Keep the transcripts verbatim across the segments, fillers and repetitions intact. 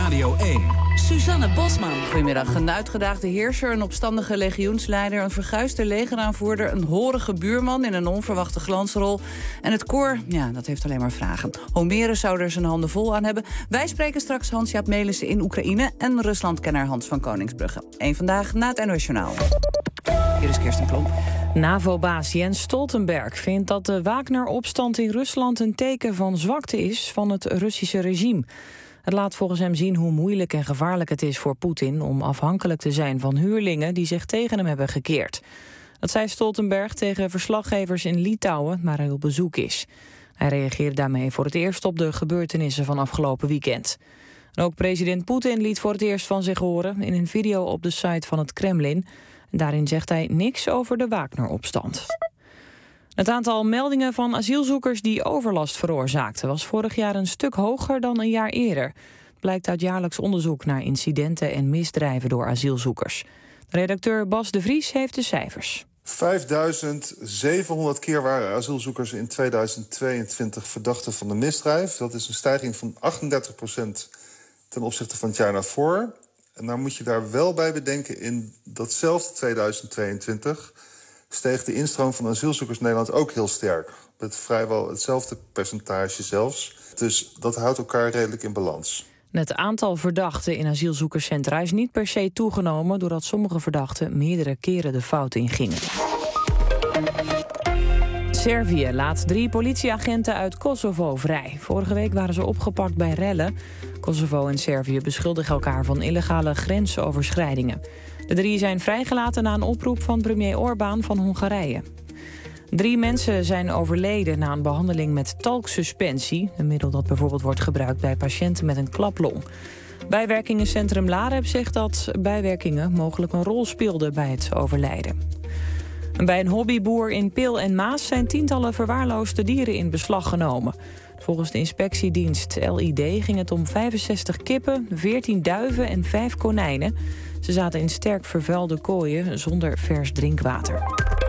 Radio één. Suzanne Bosman. Goedemiddag. Een uitgedaagde heerser, een opstandige legioensleider, een verguisde legeraanvoerder, een horige buurman in een onverwachte glansrol. En het koor, ja, dat heeft alleen maar vragen. Homerus zou er zijn handen vol aan hebben. Wij spreken straks Hans-Jaap Melissen in Oekraïne en Ruslandkenner Hans van Koningsbrugge. Eén vandaag na het N O S Journaal. Hier is Kirsten Klomp. NAVO-baas Jens Stoltenberg vindt dat de Wagner-opstand in Rusland een teken van zwakte is van het Russische regime. Het laat volgens hem zien hoe moeilijk en gevaarlijk het is voor Poetin om afhankelijk te zijn van huurlingen die zich tegen hem hebben gekeerd. Dat zei Stoltenberg tegen verslaggevers in Litouwen, waar hij op bezoek is. Hij reageerde daarmee voor het eerst op de gebeurtenissen van afgelopen weekend. En ook president Poetin liet voor het eerst van zich horen in een video op de site van het Kremlin. En daarin zegt hij niks over de Wagner-opstand. Het aantal meldingen van asielzoekers die overlast veroorzaakten was vorig jaar een stuk hoger dan een jaar eerder. Het blijkt uit jaarlijks onderzoek naar incidenten en misdrijven door asielzoekers. De redacteur Bas de Vries heeft de cijfers. vijfduizend zevenhonderd keer waren asielzoekers in tweeduizend tweeëntwintig verdachten van een misdrijf. Dat is een stijging van achtendertig procent ten opzichte van het jaar daarvoor. En nou moet je daar wel bij bedenken, in datzelfde tweeduizend tweeëntwintig... steeg de instroom van asielzoekers in Nederland ook heel sterk. Met vrijwel hetzelfde percentage zelfs. Dus dat houdt elkaar redelijk in balans. Het aantal verdachten in asielzoekerscentra is niet per se toegenomen, doordat sommige verdachten meerdere keren de fout ingingen. Servië laat drie politieagenten uit Kosovo vrij. Vorige week waren ze opgepakt bij rellen. Kosovo en Servië beschuldigen elkaar van illegale grensoverschrijdingen. De drie zijn vrijgelaten na een oproep van premier Orbán van Hongarije. Drie mensen zijn overleden na een behandeling met talksuspensie, een middel dat bijvoorbeeld wordt gebruikt bij patiënten met een klaplong. Bijwerkingencentrum Lareb zegt dat bijwerkingen mogelijk een rol speelden bij het overlijden. Bij een hobbyboer in Peel en Maas zijn tientallen verwaarloosde dieren in beslag genomen. Volgens de inspectiedienst L I D ging het om vijfenzestig kippen, veertien duiven en vijf konijnen. Ze zaten in sterk vervuilde kooien zonder vers drinkwater.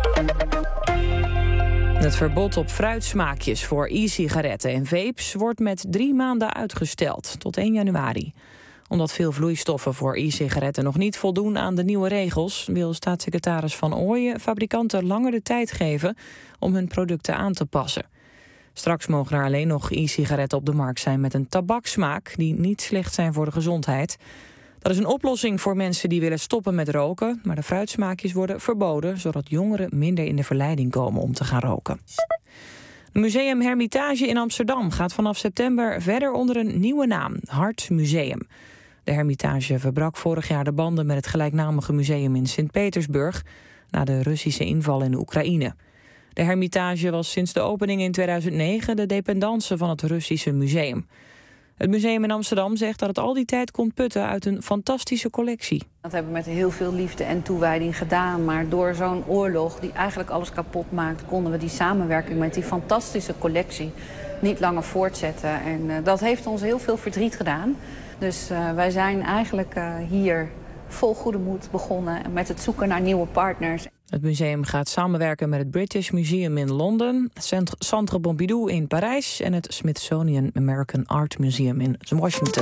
Het verbod op fruitsmaakjes voor e-sigaretten en vapes wordt met drie maanden uitgesteld, tot één januari. Omdat veel vloeistoffen voor e-sigaretten nog niet voldoen aan de nieuwe regels, wil staatssecretaris Van Ooyen fabrikanten langer de tijd geven om hun producten aan te passen. Straks mogen er alleen nog e-sigaretten op de markt zijn met een tabaksmaak die niet slecht zijn voor de gezondheid. Dat is een oplossing voor mensen die willen stoppen met roken, maar de fruitsmaakjes worden verboden, zodat jongeren minder in de verleiding komen om te gaan roken. Het Museum Hermitage in Amsterdam gaat vanaf september verder onder een nieuwe naam, Hart Museum. De Hermitage verbrak vorig jaar de banden met het gelijknamige museum in Sint-Petersburg na de Russische inval in de Oekraïne. De Hermitage was sinds de opening in tweeduizend negen de dependance van het Russische museum. Het museum in Amsterdam zegt dat het al die tijd kon putten uit een fantastische collectie. Dat hebben we met heel veel liefde en toewijding gedaan. Maar door zo'n oorlog die eigenlijk alles kapot maakt, konden we die samenwerking met die fantastische collectie niet langer voortzetten. En uh, dat heeft ons heel veel verdriet gedaan. Dus uh, wij zijn eigenlijk uh, hier vol goede moed begonnen met het zoeken naar nieuwe partners. Het museum gaat samenwerken met het British Museum in Londen, het Centre Pompidou in Parijs en het Smithsonian American Art Museum in Washington.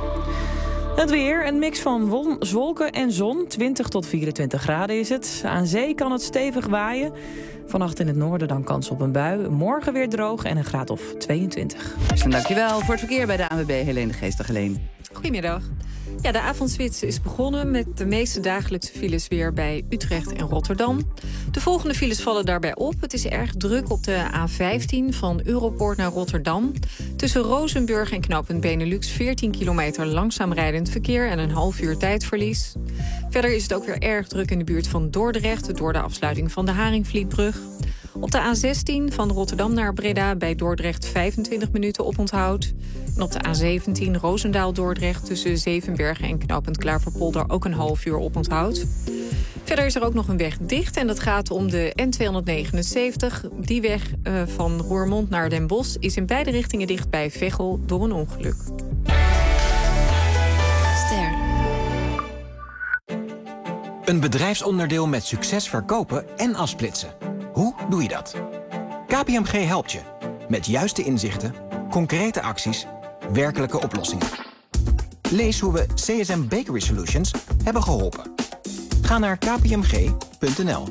Het weer, een mix van won, wolken en zon. twintig tot vierentwintig graden is het. Aan zee kan het stevig waaien. Vannacht in het noorden dan kans op een bui. Morgen weer droog en een graad of tweeëntwintig. Dankjewel voor het verkeer bij de A N W B. Helene Geestig. Helene. Goedemiddag. Ja, de avondspits is begonnen met de meeste dagelijkse files weer bij Utrecht en Rotterdam. De volgende files vallen daarbij op. Het is erg druk op de A vijftien van Europoort naar Rotterdam. Tussen Rozenburg en knooppunt Benelux veertien kilometer langzaam rijdend verkeer en een half uur tijdverlies. Verder is het ook weer erg druk in de buurt van Dordrecht door de afsluiting van de Haringvlietbrug. Op de A zestien van Rotterdam naar Breda bij Dordrecht vijfentwintig minuten oponthoud. En op de A zeventien Roosendaal-Dordrecht tussen Zevenbergen en knooppunt Klaverpolder ook een half uur oponthoud. Verder is er ook nog een weg dicht en dat gaat om de N tweehonderdnegenenzeventig. Die weg uh, van Roermond naar Den Bosch is in beide richtingen dicht bij Veghel door een ongeluk. Ster. Een bedrijfsonderdeel met succes verkopen en afsplitsen. Hoe doe je dat? K P M G helpt je. Met juiste inzichten, concrete acties, werkelijke oplossingen. Lees hoe we C S M Bakery Solutions hebben geholpen. Ga naar k p m g punt n l.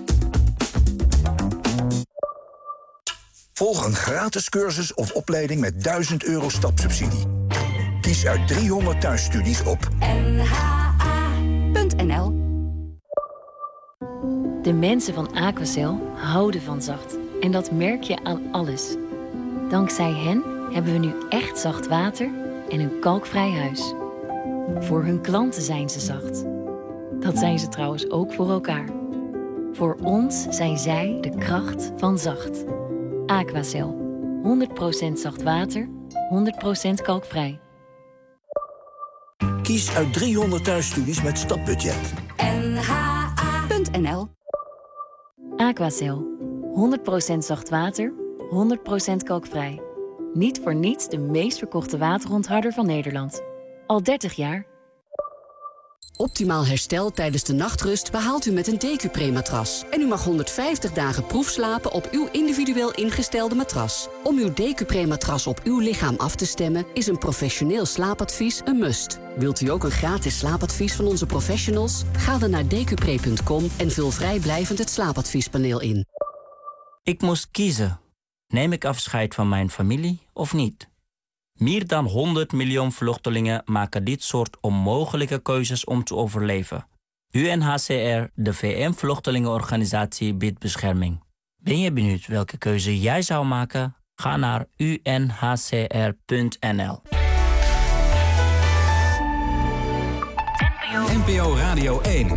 Volg een gratis cursus of opleiding met duizend euro stapsubsidie. Kies uit driehonderd thuisstudies op n h a punt n l. De mensen van Aquacel houden van zacht. En dat merk je aan alles. Dankzij hen hebben we nu echt zacht water en een kalkvrij huis. Voor hun klanten zijn ze zacht. Dat zijn ze trouwens ook voor elkaar. Voor ons zijn zij de kracht van zacht. Aquacel. honderd procent zacht water, honderd procent kalkvrij. Kies uit driehonderd thuisstudies met stapbudget. n h a punt n l. Aquacel. honderd procent zacht water, honderd procent kalkvrij. Niet voor niets de meest verkochte waterontharder van Nederland. Al dertig jaar. Optimaal herstel tijdens de nachtrust behaalt u met een Decupre-matras. En u mag honderdvijftig dagen proefslapen op uw individueel ingestelde matras. Om uw Decupre-matras op uw lichaam af te stemmen is een professioneel slaapadvies een must. Wilt u ook een gratis slaapadvies van onze professionals? Ga dan naar decupre punt com en vul vrijblijvend het slaapadviespaneel in. Ik moest kiezen. Neem ik afscheid van mijn familie of niet? Meer dan honderd miljoen vluchtelingen maken dit soort onmogelijke keuzes om te overleven. U N H C R, de V N-vluchtelingenorganisatie, biedt bescherming. Ben je benieuwd welke keuze jij zou maken? Ga naar u n h c r punt n l. N P O Radio één.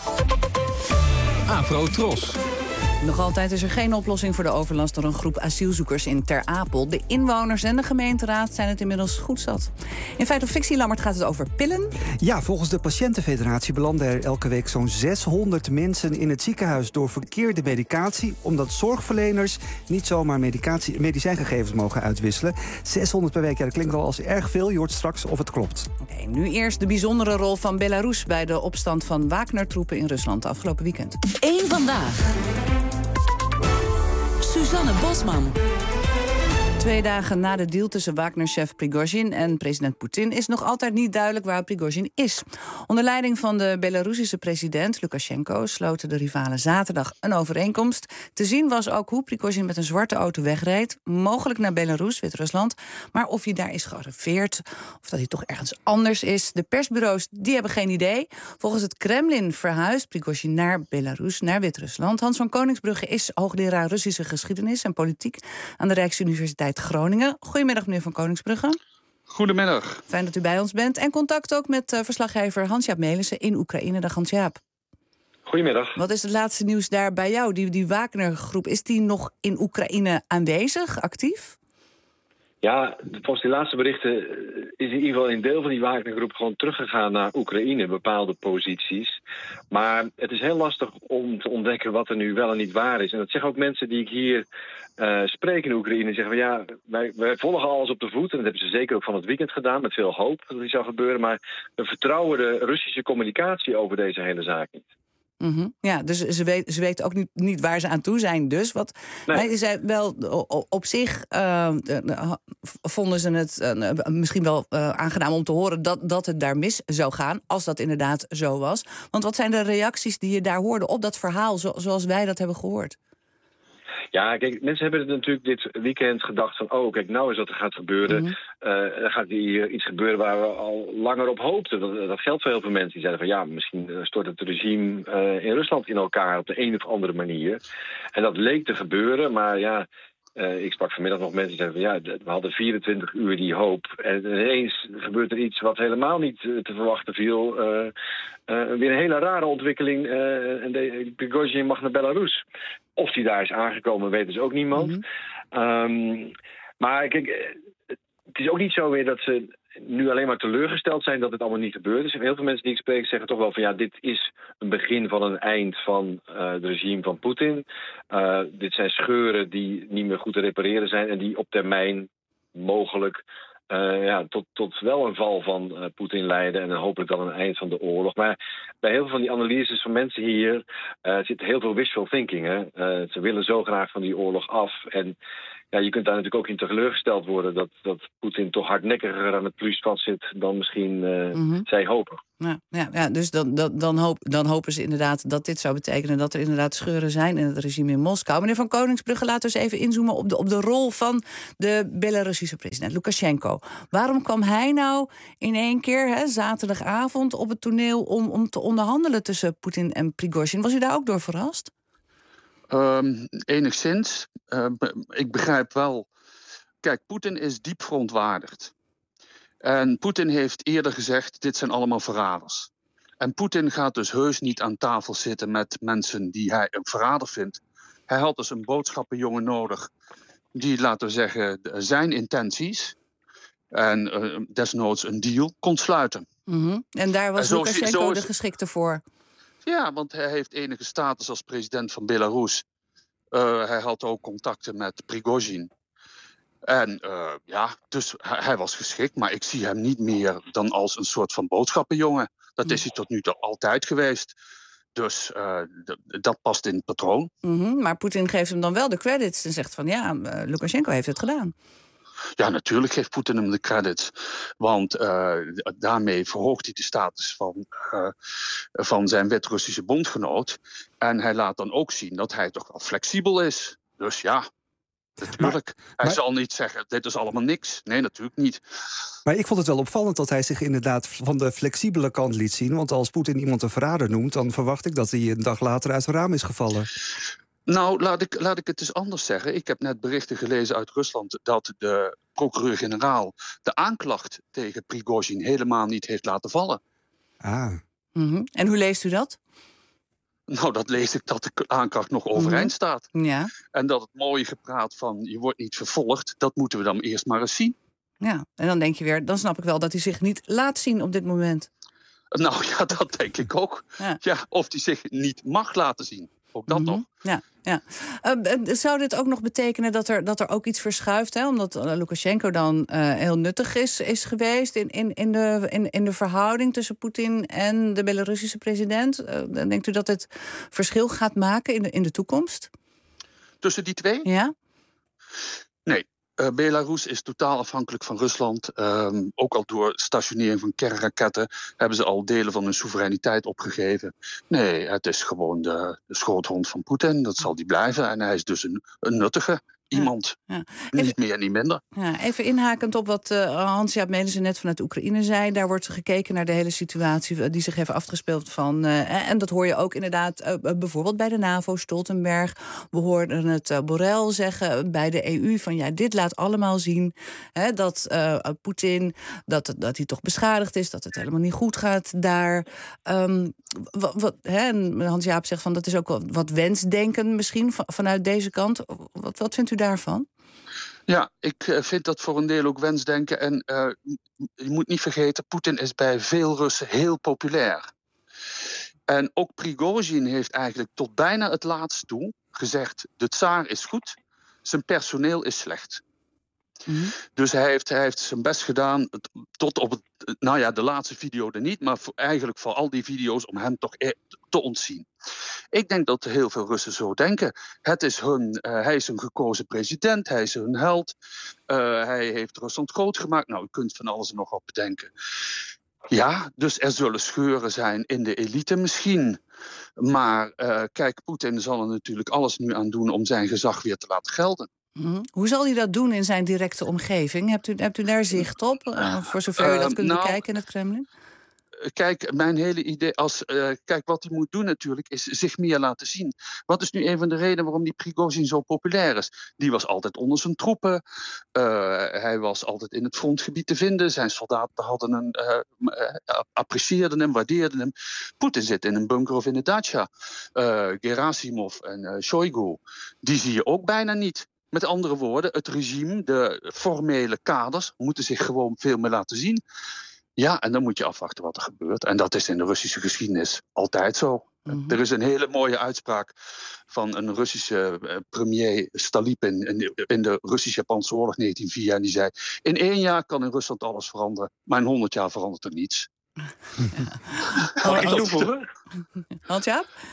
Afro Tros. Nog altijd is er geen oplossing voor de overlast door een groep asielzoekers in Ter Apel. De inwoners en de gemeenteraad zijn het inmiddels goed zat. In Feit of Fictie, Lammert, gaat het over pillen? Ja, volgens de Patiëntenfederatie belanden er elke week zo'n zeshonderd mensen in het ziekenhuis door verkeerde medicatie, omdat zorgverleners niet zomaar medicatie, medicijngegevens mogen uitwisselen. zeshonderd per week, ja, dat klinkt wel als erg veel. Je hoort straks of het klopt. Oké, okay, nu eerst de bijzondere rol van Belarus bij de opstand van Wagner-troepen in Rusland afgelopen weekend. Eén vandaag. Suzanne Bosman. Twee dagen na de deal tussen Wagner-chef Prigozhin en president Poetin is nog altijd niet duidelijk waar Prigozhin is. Onder leiding van de Belarusische president Lukasjenko sloten de rivalen zaterdag een overeenkomst. Te zien was ook hoe Prigozhin met een zwarte auto wegreed, mogelijk naar Belarus, Wit-Rusland. Maar of hij daar is gearriveerd, of dat hij toch ergens anders is. De persbureaus die hebben geen idee. Volgens het Kremlin verhuist Prigozhin naar Belarus, naar Wit-Rusland. Hans van Koningsbrugge is hoogleraar Russische geschiedenis en politiek aan de Rijksuniversiteit Groningen. Goedemiddag, meneer van Koningsbrugge. Goedemiddag. Fijn dat u bij ons bent. En contact ook met uh, verslaggever Hans-Jaap Melissen in Oekraïne. Dag Hans-Jaap. Goedemiddag. Wat is het laatste nieuws daar bij jou? Die, die Wagner-groep, is die nog in Oekraïne aanwezig, actief? Ja, volgens die laatste berichten is in ieder geval een deel van die Wagner-groep gewoon teruggegaan naar Oekraïne, bepaalde posities. Maar het is heel lastig om te ontdekken wat er nu wel en niet waar is. En dat zeggen ook mensen die ik hier uh, spreek in Oekraïne. Zeggen van ja, wij, wij volgen alles op de voet. En dat hebben ze zeker ook van het weekend gedaan, met veel hoop dat dit zou gebeuren. Maar we vertrouwen de Russische communicatie over deze hele zaak niet. Mm-hmm. Ja, dus ze, weet, ze weten ook niet, niet waar ze aan toe zijn. Dus wat nee. Zij wel op zich uh, vonden ze het uh, misschien wel uh, aangenaam om te horen dat, dat het daar mis zou gaan, als dat inderdaad zo was. Want wat zijn de reacties die je daar hoorde op dat verhaal, zo, zoals wij dat hebben gehoord? Ja, kijk, mensen hebben het natuurlijk dit weekend gedacht van, oh, kijk, nou is wat er gaat gebeuren. Mm-hmm. Uh, er gaat hier iets gebeuren waar we al langer op hoopten. Dat, dat geldt voor heel veel mensen die zeiden van, ja, misschien stort het regime uh, in Rusland in elkaar op de een of andere manier. En dat leek te gebeuren, maar ja, uh, ik sprak vanmiddag nog mensen die zeiden van, ja, we hadden vierentwintig uur die hoop. En ineens gebeurt er iets wat helemaal niet uh, te verwachten viel. Uh, uh, weer een hele rare ontwikkeling. Uh, en de Prigozhin mag naar Belarus. Of die daar is aangekomen, weet dus ook niemand. Mm-hmm. Um, maar kijk, het is ook niet zo weer dat ze nu alleen maar teleurgesteld zijn dat het allemaal niet gebeurd is. En heel veel mensen die ik spreek zeggen toch wel van ja, dit is een begin van een eind van uh, het regime van Poetin. Uh, dit zijn scheuren die niet meer goed te repareren zijn en die op termijn mogelijk Uh, ja, tot, tot wel een val van uh, Poetin leiden en hopelijk dan een eind van de oorlog. Maar bij heel veel van die analyses van mensen hier uh, zit heel veel wishful thinking. Hè? Uh, ze willen zo graag van die oorlog af. En ja, je kunt daar natuurlijk ook in teleurgesteld worden dat, dat Poetin toch hardnekkiger aan het plus vastzit dan misschien uh, mm-hmm. zij hopen. Ja, ja, ja, dus dan, dan, dan, hoop, dan hopen ze inderdaad dat dit zou betekenen dat er inderdaad scheuren zijn in het regime in Moskou. Meneer Van Koningsbrugge, laten we eens even inzoomen op de, op de rol van de Belarusische president Lukasjenko. Waarom kwam hij nou in één keer, hè, zaterdagavond, op het toneel om, om te onderhandelen tussen Poetin en Prigozhin? Was u daar ook door verrast? Um, enigszins. Uh, ik begrijp wel. Kijk, Poetin is diep verontwaardigd. En Poetin heeft eerder gezegd, dit zijn allemaal verraders. En Poetin gaat dus heus niet aan tafel zitten met mensen die hij een verrader vindt. Hij had dus een boodschappenjongen nodig die, laten we zeggen, zijn intenties en uh, desnoods een deal kon sluiten. Mm-hmm. En daar was Lukasjenko de geschikte voor? Ja, want hij heeft enige status als president van Belarus. Uh, hij had ook contacten met Prigozhin. En uh, ja, dus hij, hij was geschikt, maar ik zie hem niet meer dan als een soort van boodschappenjongen. Dat mm. is hij tot nu toe altijd geweest. Dus uh, d- dat past in het patroon. Mm-hmm, maar Poetin geeft hem dan wel de credits en zegt van ja, uh, Lukasjenko heeft het gedaan. Ja, natuurlijk geeft Poetin hem de credits. Want uh, daarmee verhoogt hij de status van, uh, van zijn Wit-Russische bondgenoot. En hij laat dan ook zien dat hij toch wel flexibel is. Dus ja, natuurlijk. Maar, hij maar, zal niet zeggen, dit is allemaal niks. Nee, natuurlijk niet. Maar ik vond het wel opvallend dat hij zich inderdaad van de flexibele kant liet zien. Want als Poetin iemand een verrader noemt, dan verwacht ik dat hij een dag later uit het raam is gevallen. Nou, laat ik, laat ik het eens anders zeggen. Ik heb net berichten gelezen uit Rusland dat de procureur-generaal de aanklacht tegen Prigozhin helemaal niet heeft laten vallen. Ah. Mm-hmm. En hoe leest u dat? Nou, dat lees ik dat de aanklacht nog overeind mm-hmm. staat. Ja. En dat het mooie gepraat van je wordt niet vervolgd, dat moeten we dan eerst maar eens zien. Ja, en dan denk je weer, dan snap ik wel dat hij zich niet laat zien op dit moment. Nou ja, dat denk ik ook. Ja, ja of hij zich niet mag laten zien. Ook dat mm-hmm. nog. Ja, ja. Uh, zou dit ook nog betekenen dat er, dat er ook iets verschuift? Hè? Omdat uh, Lukasjenko dan uh, heel nuttig is, is geweest in, in, in, de, in, in de verhouding tussen Poetin en de Belarusische president. Uh, denkt u dat het verschil gaat maken in de, in de toekomst? Tussen die twee? Ja. Nee. Uh, Belarus is totaal afhankelijk van Rusland. Um, ook al door stationering van kernraketten hebben ze al delen van hun soevereiniteit opgegeven. Nee, het is gewoon de, de schoothond van Poetin. Dat zal die blijven. En hij is dus een, een nuttige iemand. Ja, ja. Even, niet meer, niet minder. Ja, even inhakend op wat uh, Hans-Jaap Melissen net vanuit Oekraïne zei. Daar wordt gekeken naar de hele situatie die zich heeft afgespeeld van. Uh, en dat hoor je ook inderdaad uh, bijvoorbeeld bij de NAVO, Stoltenberg. We hoorden het uh, Borrell zeggen bij de E U van ja, dit laat allemaal zien hè, dat uh, Poetin, dat, dat hij toch beschadigd is, dat het helemaal niet goed gaat daar. Um, wat, wat, hè, Hans-Jaap zegt van dat is ook wel wat wensdenken misschien van, vanuit deze kant. Wat, wat vindt u daarvan? Ja, ik vind dat voor een deel ook wensdenken. En uh, je moet niet vergeten, Poetin is bij veel Russen heel populair. En ook Prigozhin heeft eigenlijk tot bijna het laatst toe gezegd, de tsaar is goed, zijn personeel is slecht. Mm-hmm. Dus hij heeft, hij heeft zijn best gedaan tot op het, nou ja, de laatste video er niet, maar voor, eigenlijk voor al die video's om hem toch te ontzien. Ik denk dat heel veel Russen zo denken. Het is hun, uh, hij is een gekozen president, hij is hun held, uh, hij heeft Rusland groot gemaakt. Nou, u kunt van alles en nog wat bedenken. Ja, dus er zullen scheuren zijn in de elite misschien. Maar uh, kijk, Poetin zal er natuurlijk alles nu aan doen om zijn gezag weer te laten gelden. Mm-hmm. Hoe zal hij dat doen in zijn directe omgeving? Hebt u, hebt u daar zicht op, uh, voor zover u dat kunt uh, nou, bekijken in het Kremlin? Kijk, mijn hele idee, als, uh, kijk, wat hij moet doen natuurlijk, is zich meer laten zien. Wat is nu een van de redenen waarom die Prigozhin zo populair is? Die was altijd onder zijn troepen. Uh, hij was altijd in het frontgebied te vinden. Zijn soldaten hadden een, uh, uh, apprecieerden hem, waardeerden hem. Poetin zit in een bunker of in een dacha. Uh, Gerasimov en uh, Shoigu, die zie je ook bijna niet. Met andere woorden, het regime, de formele kaders, moeten zich gewoon veel meer laten zien. Ja, en dan moet je afwachten wat er gebeurt. En dat is in de Russische geschiedenis altijd zo. Mm-hmm. Er is een hele mooie uitspraak van een Russische uh, premier Stalipin in de, in de Russisch-Japanse oorlog negentien nul vier. En die zei, in één jaar kan in Rusland alles veranderen, maar in honderd jaar verandert er niets. Ja. Oh, ik toevoegen? Hans-Jaap?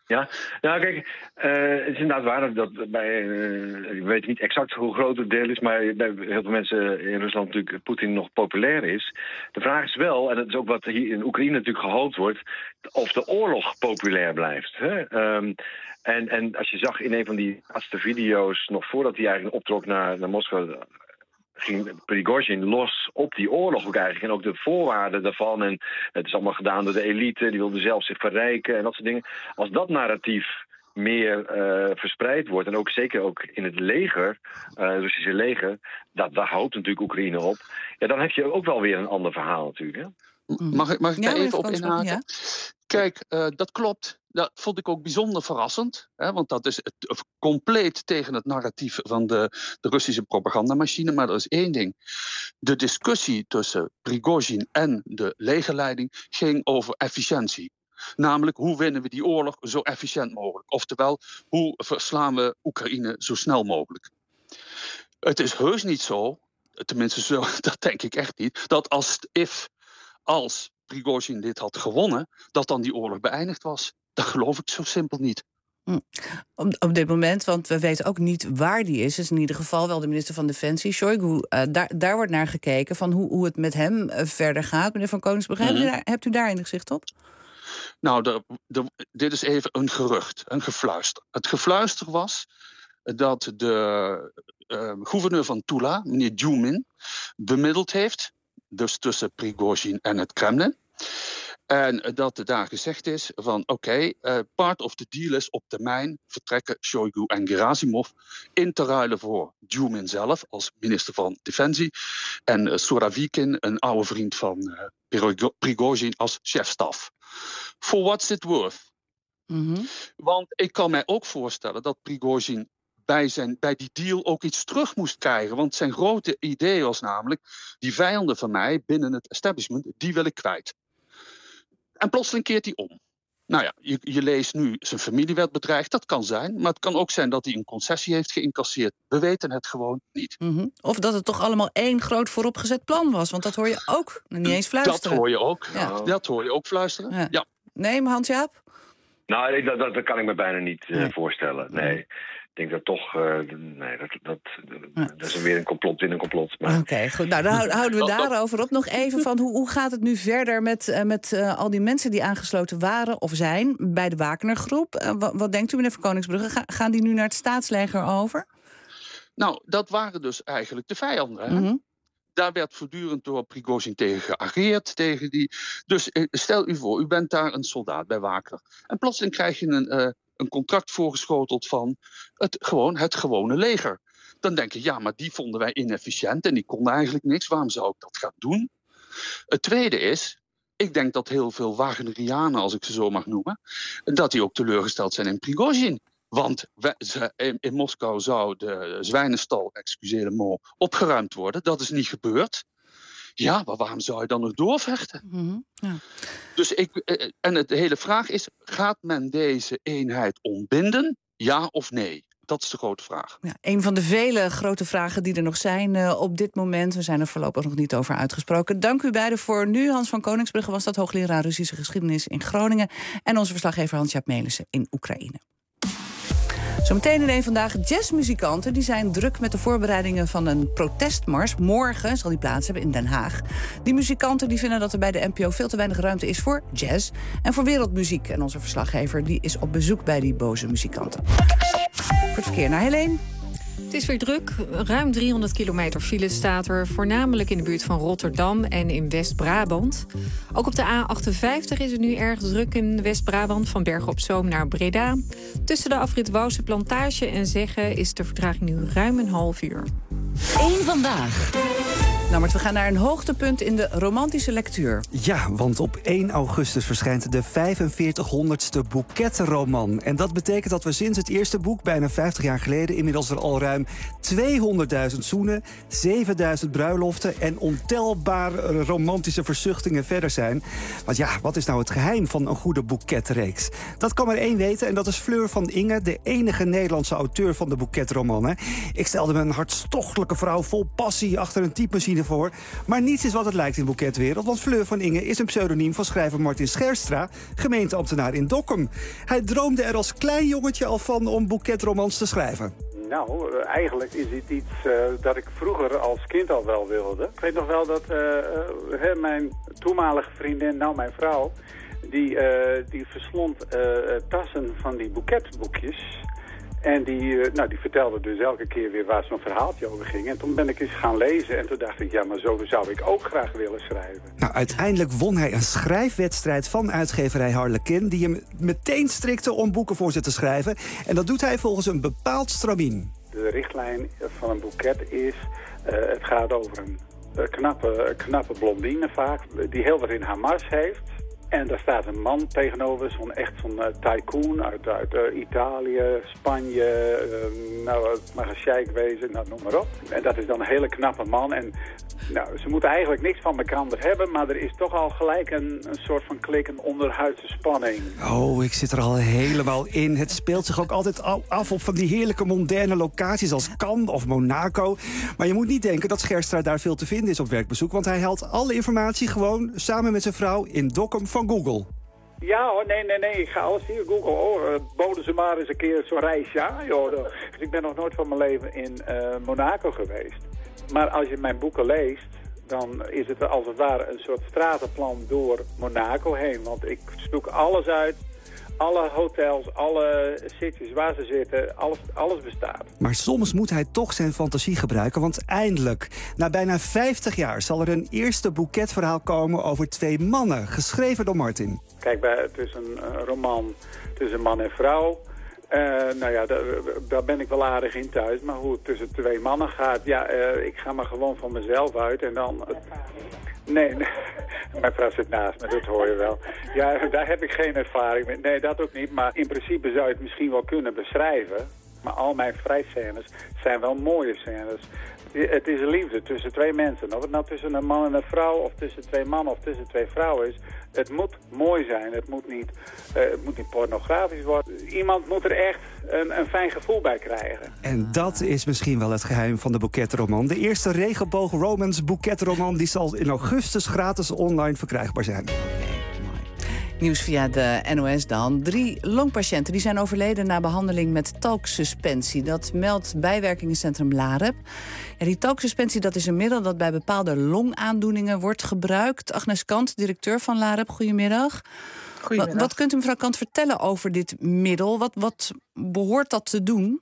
Ja, nou kijk, uh, het is inderdaad waar dat bij, uh, ik weet niet exact hoe groot het deel is, maar bij heel veel mensen in Rusland natuurlijk Poetin nog populair is. De vraag is wel, en dat is ook wat hier in Oekraïne natuurlijk gehoopt wordt, of de oorlog populair blijft. Hè? Um, en, en als je zag in een van die laatste video's, nog voordat hij eigenlijk optrok naar, naar Moskou, ging Prigozhin los op die oorlog ook eigenlijk. En ook de voorwaarden daarvan. En het is allemaal gedaan door de elite. Die wilde zelf zich verrijken en dat soort dingen. Als dat narratief meer uh, verspreid wordt. En ook zeker ook in het leger, uh, het Russische leger. Dat, daar houdt natuurlijk Oekraïne op. Ja, dan heb je ook wel weer een ander verhaal natuurlijk. Hè? Mag ik, mag ik Ja, daar even op meneer Van inhaken? Ja. Kijk, uh, dat klopt. Dat vond ik ook bijzonder verrassend. Hè, want dat is het, uh, compleet tegen het narratief van de, de Russische propagandamachine. Maar er is één ding. De discussie tussen Prigozhin en de legerleiding ging over efficiëntie. Namelijk, hoe winnen we die oorlog zo efficiënt mogelijk? Oftewel, hoe verslaan we Oekraïne zo snel mogelijk? Het is heus niet zo, tenminste zo, dat denk ik echt niet, dat als, if, als Prigozhin dit had gewonnen, dat dan die oorlog beëindigd was. Dat geloof ik zo simpel niet. Hm. Op, op dit moment, want we weten ook niet waar die is. Is in ieder geval wel de minister van Defensie, Shoigu. Uh, daar, daar wordt naar gekeken van hoe, hoe het met hem uh, verder gaat. Meneer Van Koningsbrugge, mm-hmm. hebt, u daar, hebt u daar enig zicht op? Nou, de, de, dit is even een gerucht, een gefluister. Het gefluister was dat de uh, gouverneur van Tula, meneer Djumin, bemiddeld heeft, dus tussen Prigozhin en het Kremlin. En dat er daar gezegd is van oké, okay, uh, part of the deal is op termijn vertrekken Shoigu en Gerasimov in te ruilen voor Djumin zelf als minister van Defensie en uh, Surovikin, een oude vriend van uh, Prigozhin, als chefstaf. For what's it worth? Mm-hmm. Want ik kan mij ook voorstellen dat Prigozhin bij, zijn, bij die deal ook iets terug moest krijgen. Want zijn grote idee was namelijk, die vijanden van mij binnen het establishment, die wil ik kwijt. En plotseling keert hij om. Nou ja, je, je leest nu zijn familie werd bedreigd. Dat kan zijn, maar het kan ook zijn dat hij een concessie heeft geïncasseerd. We weten het gewoon niet. Mm-hmm. Of dat het toch allemaal één groot vooropgezet plan was. Want dat hoor je ook niet eens fluisteren. Dat hoor je ook. Ja. Dat hoor je ook fluisteren. Ja. Ja. Nee, maar Hans-Jaap? Nou, dat, dat, dat kan ik me bijna niet uh, nee. voorstellen. Nee. Ik denk dat toch, uh, nee, dat, dat, ja. dat is weer een complot in een complot. Oké, okay, goed. Nou, dan houden we daarover op. Nog even van, hoe, hoe gaat het nu verder met, uh, met uh, al die mensen die aangesloten waren of zijn bij de Wagner-groep? Uh, wat, wat denkt u, meneer Van Koningsbrugge? Ga, gaan die nu naar het staatsleger over? Nou, dat waren dus eigenlijk de vijanden, hè? Mm-hmm. Daar werd voortdurend door Prigozhin tegen geageerd. Tegen die... Dus stel u voor, u bent daar een soldaat bij Wagner. En plotseling krijg je een, uh, een contract voorgeschoteld van het, gewoon, het gewone leger. Dan denk je, ja, maar die vonden wij inefficiënt en die konden eigenlijk niks. Waarom zou ik dat gaan doen? Het tweede is, ik denk dat heel veel Wagnerianen, als ik ze zo mag noemen, dat die ook teleurgesteld zijn in Prigozhin. Want we, ze, in, in Moskou zou de zwijnenstal, excuseer le mot, opgeruimd worden. Dat is niet gebeurd. Ja, maar waarom zou je dan nog doorvechten? Mm-hmm, ja. Dus ik, en de hele vraag is, gaat men deze eenheid ontbinden? Ja of nee? Dat is de grote vraag. Ja, een van de vele grote vragen die er nog zijn uh, op dit moment. We zijn er voorlopig nog niet over uitgesproken. Dank u beiden voor nu. Hans van Koningsbrugge was dat, hoogleraar Russische geschiedenis in Groningen. En onze verslaggever Hans-Jaap Melissen in Oekraïne. Zometeen in een vandaag jazzmuzikanten. Die zijn druk met de voorbereidingen van een protestmars. Morgen zal die plaats hebben in Den Haag. Die muzikanten die vinden dat er bij de N P O veel te weinig ruimte is voor jazz en voor wereldmuziek. En onze verslaggever die is op bezoek bij die boze muzikanten. Voor het verkeer naar Helene. Het is weer druk. Ruim driehonderd kilometer file staat er. Voornamelijk in de buurt van Rotterdam en in West-Brabant. Ook op de A achtenvijftig is het nu erg druk in West-Brabant. Van Bergen op Zoom naar Breda. Tussen de afrit Wouwse Plantage en Zegge is de vertraging nu ruim een half uur. Eén vandaag. Nou, maar we gaan naar een hoogtepunt in de romantische lectuur. Ja, want op één augustus verschijnt de vijfenveertighonderdste boekettenroman. En dat betekent dat we sinds het eerste boek, bijna vijftig jaar geleden, inmiddels er al ruim tweehonderdduizend zoenen, zevenduizend bruiloften en ontelbare romantische verzuchtingen verder zijn. Want ja, wat is nou het geheim van een goede boeketreeks? Dat kan maar één weten en dat is Fleur van Inge, de enige Nederlandse auteur van de boeketromannen. Ik stelde me een hartstochtelijke vrouw vol passie achter een typemachine voor. Maar niets is wat het lijkt in boeketwereld. Want Fleur van Ingen is een pseudoniem van schrijver Martin Scherstra, gemeenteambtenaar in Dokkum. Hij droomde er als klein jongetje al van om boeketromans te schrijven. Nou, uh, eigenlijk is het iets uh, dat ik vroeger als kind al wel wilde. Ik weet nog wel dat uh, uh, mijn toenmalige vriendin, nou mijn vrouw, die, uh, die verslond uh, tassen van die boeketboekjes. En die, uh, nou, die vertelde dus elke keer weer waar zo'n verhaaltje over ging. En toen ben ik eens gaan lezen en toen dacht ik, ja, maar zo zou ik ook graag willen schrijven. Nou, uiteindelijk won hij een schrijfwedstrijd van uitgeverij Harlekin, die hem meteen strikte om boeken voor ze te schrijven. En dat doet hij volgens een bepaald stramien. De richtlijn van een boeket is, uh, het gaat over een uh, knappe, knappe blondine vaak, die heel wat in haar mars heeft. En daar staat een man tegenover, zo'n echt zo'n uh, tycoon uit, uit uh, Italië, Spanje, uh, nou, het mag een sheik wezen, nou, noem maar op. En dat is dan een hele knappe man. En nou, ze moeten eigenlijk niks van elkaar hebben, maar er is toch al gelijk een, een soort van klik, een onderhuidse spanning. Oh, ik zit er al helemaal in. Het speelt zich ook altijd af op van die heerlijke moderne locaties als Cannes of Monaco. Maar je moet niet denken dat Scherstra daar veel te vinden is op werkbezoek, want hij haalt alle informatie gewoon samen met zijn vrouw in Dokkum van Google. Ja hoor, nee, nee, nee, ik ga alles hier Google. Oh, uh, boden ze maar eens een keer zo'n reisje aan, joh. Dus ik ben nog nooit van mijn leven in uh, Monaco geweest. Maar als je mijn boeken leest, dan is het als het ware een soort stratenplan door Monaco heen. Want ik zoek alles uit, alle hotels, alle cities waar ze zitten, alles, alles bestaat. Maar soms moet hij toch zijn fantasie gebruiken, want eindelijk, na bijna vijftig jaar, zal er een eerste boeketverhaal komen over twee mannen, geschreven door Martin. Kijk, bij, het is een, een roman tussen man en vrouw. Uh, nou ja, daar, daar ben ik wel aardig in thuis. Maar hoe het tussen twee mannen gaat, ja, uh, ik ga maar gewoon van mezelf uit en dan... Uh, nee, nee, mijn vrouw zit naast me, dat hoor je wel. Ja, daar heb ik geen ervaring mee. Nee, dat ook niet. Maar in principe zou je het misschien wel kunnen beschrijven. Maar al mijn vrijscènes zijn wel mooie scènes. Het is een liefde tussen twee mensen. Of het nou tussen een man en een vrouw, of tussen twee mannen of tussen twee vrouwen is. Het moet mooi zijn. Het moet niet, uh, het moet niet pornografisch worden. Iemand moet er echt een, een fijn gevoel bij krijgen. En dat is misschien wel het geheim van de boeketroman. De eerste regenboog romance boeketroman die zal in augustus gratis online verkrijgbaar zijn. Nieuws via de N O S dan. Drie longpatiënten die zijn overleden na behandeling met talksuspensie. Dat meldt bijwerkingencentrum LAREP. Ja, die talksuspensie dat is een middel dat bij bepaalde longaandoeningen wordt gebruikt. Agnes Kant, directeur van LAREP, goedemiddag. Goedemiddag. Wat, wat kunt u mevrouw Kant vertellen over dit middel? Wat, wat behoort dat te doen?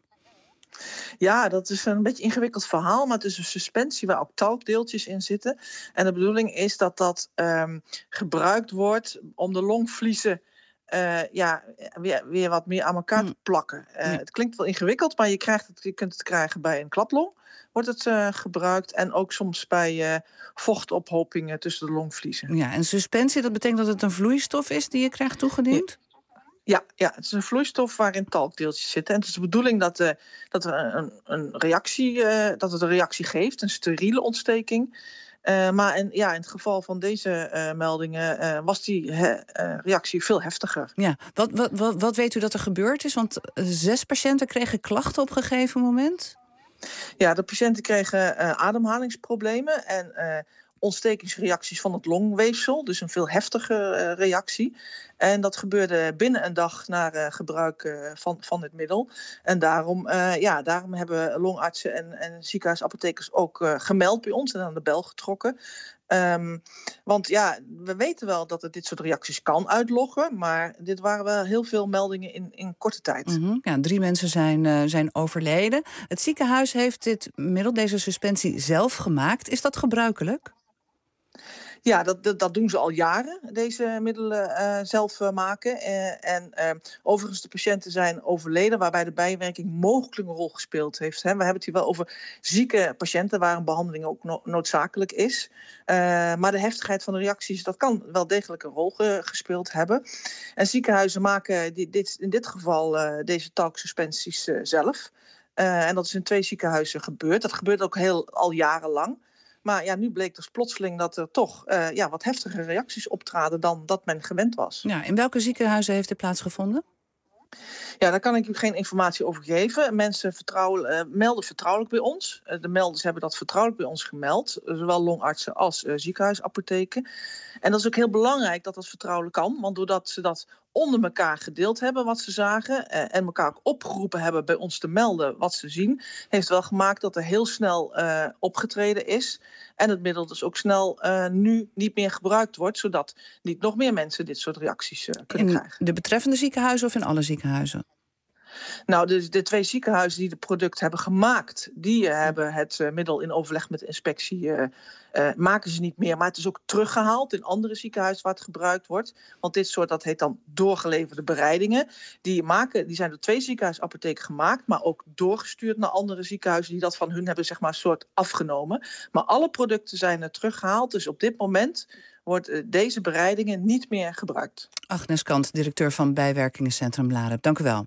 Ja, dat is een beetje een ingewikkeld verhaal, maar het is een suspensie waar ook talkdeeltjes in zitten. En de bedoeling is dat dat um, gebruikt wordt om de longvliezen uh, ja, weer, weer wat meer aan elkaar te plakken. Uh, het klinkt wel ingewikkeld, maar je, krijgt het, je kunt het krijgen bij een klaplong. Wordt het uh, gebruikt en ook soms bij uh, vochtophopingen tussen de longvliezen. Ja, en suspensie, dat betekent dat het een vloeistof is die je krijgt toegediend? Ja. Ja, ja, het is een vloeistof waarin talkdeeltjes zitten. En het is de bedoeling dat, uh, dat, er een, een reactie, uh, dat het een reactie geeft, een steriele ontsteking. Uh, maar in, ja, in het geval van deze uh, meldingen uh, was die he, uh, reactie veel heftiger. Ja, wat, wat, wat, wat weet u dat er gebeurd is? Want uh, zes patiënten kregen klachten op een gegeven moment. Ja, de patiënten kregen uh, ademhalingsproblemen en uh, ontstekingsreacties van het longweefsel. Dus een veel heftige uh, reactie. En dat gebeurde binnen een dag na uh, gebruik uh, van, van dit middel. En daarom, uh, ja, daarom hebben longartsen en, en ziekenhuisapothekers ook uh, gemeld bij ons en aan de bel getrokken. Um, want ja, we weten wel dat het dit soort reacties kan uitloggen, maar dit waren wel heel veel meldingen in, in korte tijd. Mm-hmm. Ja, drie mensen zijn, uh, zijn overleden. Het ziekenhuis heeft dit middel, deze suspensie, zelf gemaakt. Is dat gebruikelijk? Ja, dat, dat, dat doen ze al jaren, deze middelen uh, zelf uh, maken. Uh, en uh, overigens, de patiënten zijn overleden waarbij de bijwerking mogelijk een rol gespeeld heeft. Hè. We hebben het hier wel over zieke patiënten waar een behandeling ook no- noodzakelijk is. Uh, maar de heftigheid van de reacties, dat kan wel degelijk een rol ge- gespeeld hebben. En ziekenhuizen maken die, dit, in dit geval uh, deze talksuspensies uh, zelf. Uh, en dat is in twee ziekenhuizen gebeurd. Dat gebeurt ook heel, al jarenlang. Maar ja, nu bleek dus plotseling dat er toch uh, ja, wat heftige reacties optraden dan dat men gewend was. Ja, in welke ziekenhuizen heeft dit plaatsgevonden? Ja, daar kan ik u geen informatie over geven. Mensen vertrouwen, uh, melden vertrouwelijk bij ons. Uh, de melders hebben dat vertrouwelijk bij ons gemeld. Uh, zowel longartsen als uh, ziekenhuisapotheken. En dat is ook heel belangrijk dat dat vertrouwelijk kan. Want doordat ze dat onder elkaar gedeeld hebben wat ze zagen... Uh, en elkaar ook opgeroepen hebben bij ons te melden wat ze zien... heeft wel gemaakt dat er heel snel uh, opgetreden is... En het middel dus ook snel uh, nu niet meer gebruikt wordt... zodat niet nog meer mensen dit soort reacties uh, kunnen in krijgen. In de betreffende ziekenhuizen of in alle ziekenhuizen? Nou, de, de twee ziekenhuizen die het product hebben gemaakt... die uh, hebben het uh, middel in overleg met de inspectie... Uh, uh, maken ze niet meer, maar het is ook teruggehaald... in andere ziekenhuizen waar het gebruikt wordt. Want dit soort, dat heet dan doorgeleverde bereidingen. Die, maken, die zijn door twee ziekenhuisapotheken gemaakt... maar ook doorgestuurd naar andere ziekenhuizen... die dat van hun hebben, zeg maar, soort afgenomen. Maar alle producten zijn uh, teruggehaald. Dus op dit moment wordt uh, deze bereidingen niet meer gebruikt. Agnes Kant, directeur van Bijwerkingencentrum Lareb. Dank u wel.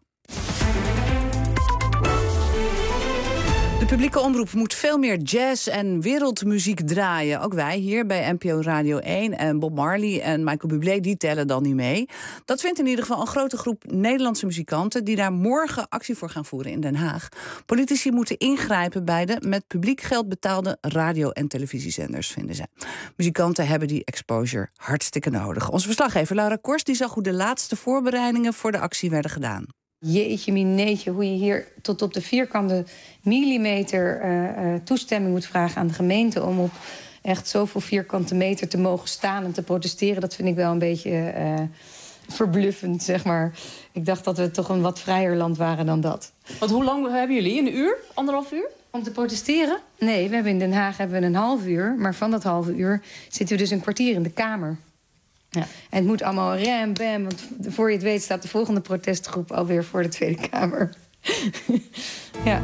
De publieke omroep moet veel meer jazz en wereldmuziek draaien. Ook wij hier bij N P O Radio één. En Bob Marley en Michael Bublé, die tellen dan niet mee. Dat vindt in ieder geval een grote groep Nederlandse muzikanten... die daar morgen actie voor gaan voeren in Den Haag. Politici moeten ingrijpen bij de met publiek geld betaalde radio- en televisiezenders, vinden ze. Muzikanten hebben die exposure hartstikke nodig. Onze verslaggever Laura Korst die zag hoe de laatste voorbereidingen voor de actie werden gedaan. Jeetje mineetje, hoe je hier tot op de vierkante millimeter uh, uh, toestemming moet vragen aan de gemeente... om op echt zoveel vierkante meter te mogen staan en te protesteren... dat vind ik wel een beetje uh, verbluffend, zeg maar. Ik dacht dat we toch een wat vrijer land waren dan dat. Want hoe lang hebben jullie? Een uur? Anderhalf uur? Om te protesteren? Nee, we hebben in Den Haag hebben we een half uur. Maar van dat half uur zitten we dus een kwartier in de Kamer. Ja. En het moet allemaal ram, bam, want voor je het weet staat de volgende protestgroep alweer voor de Tweede Kamer. Ja.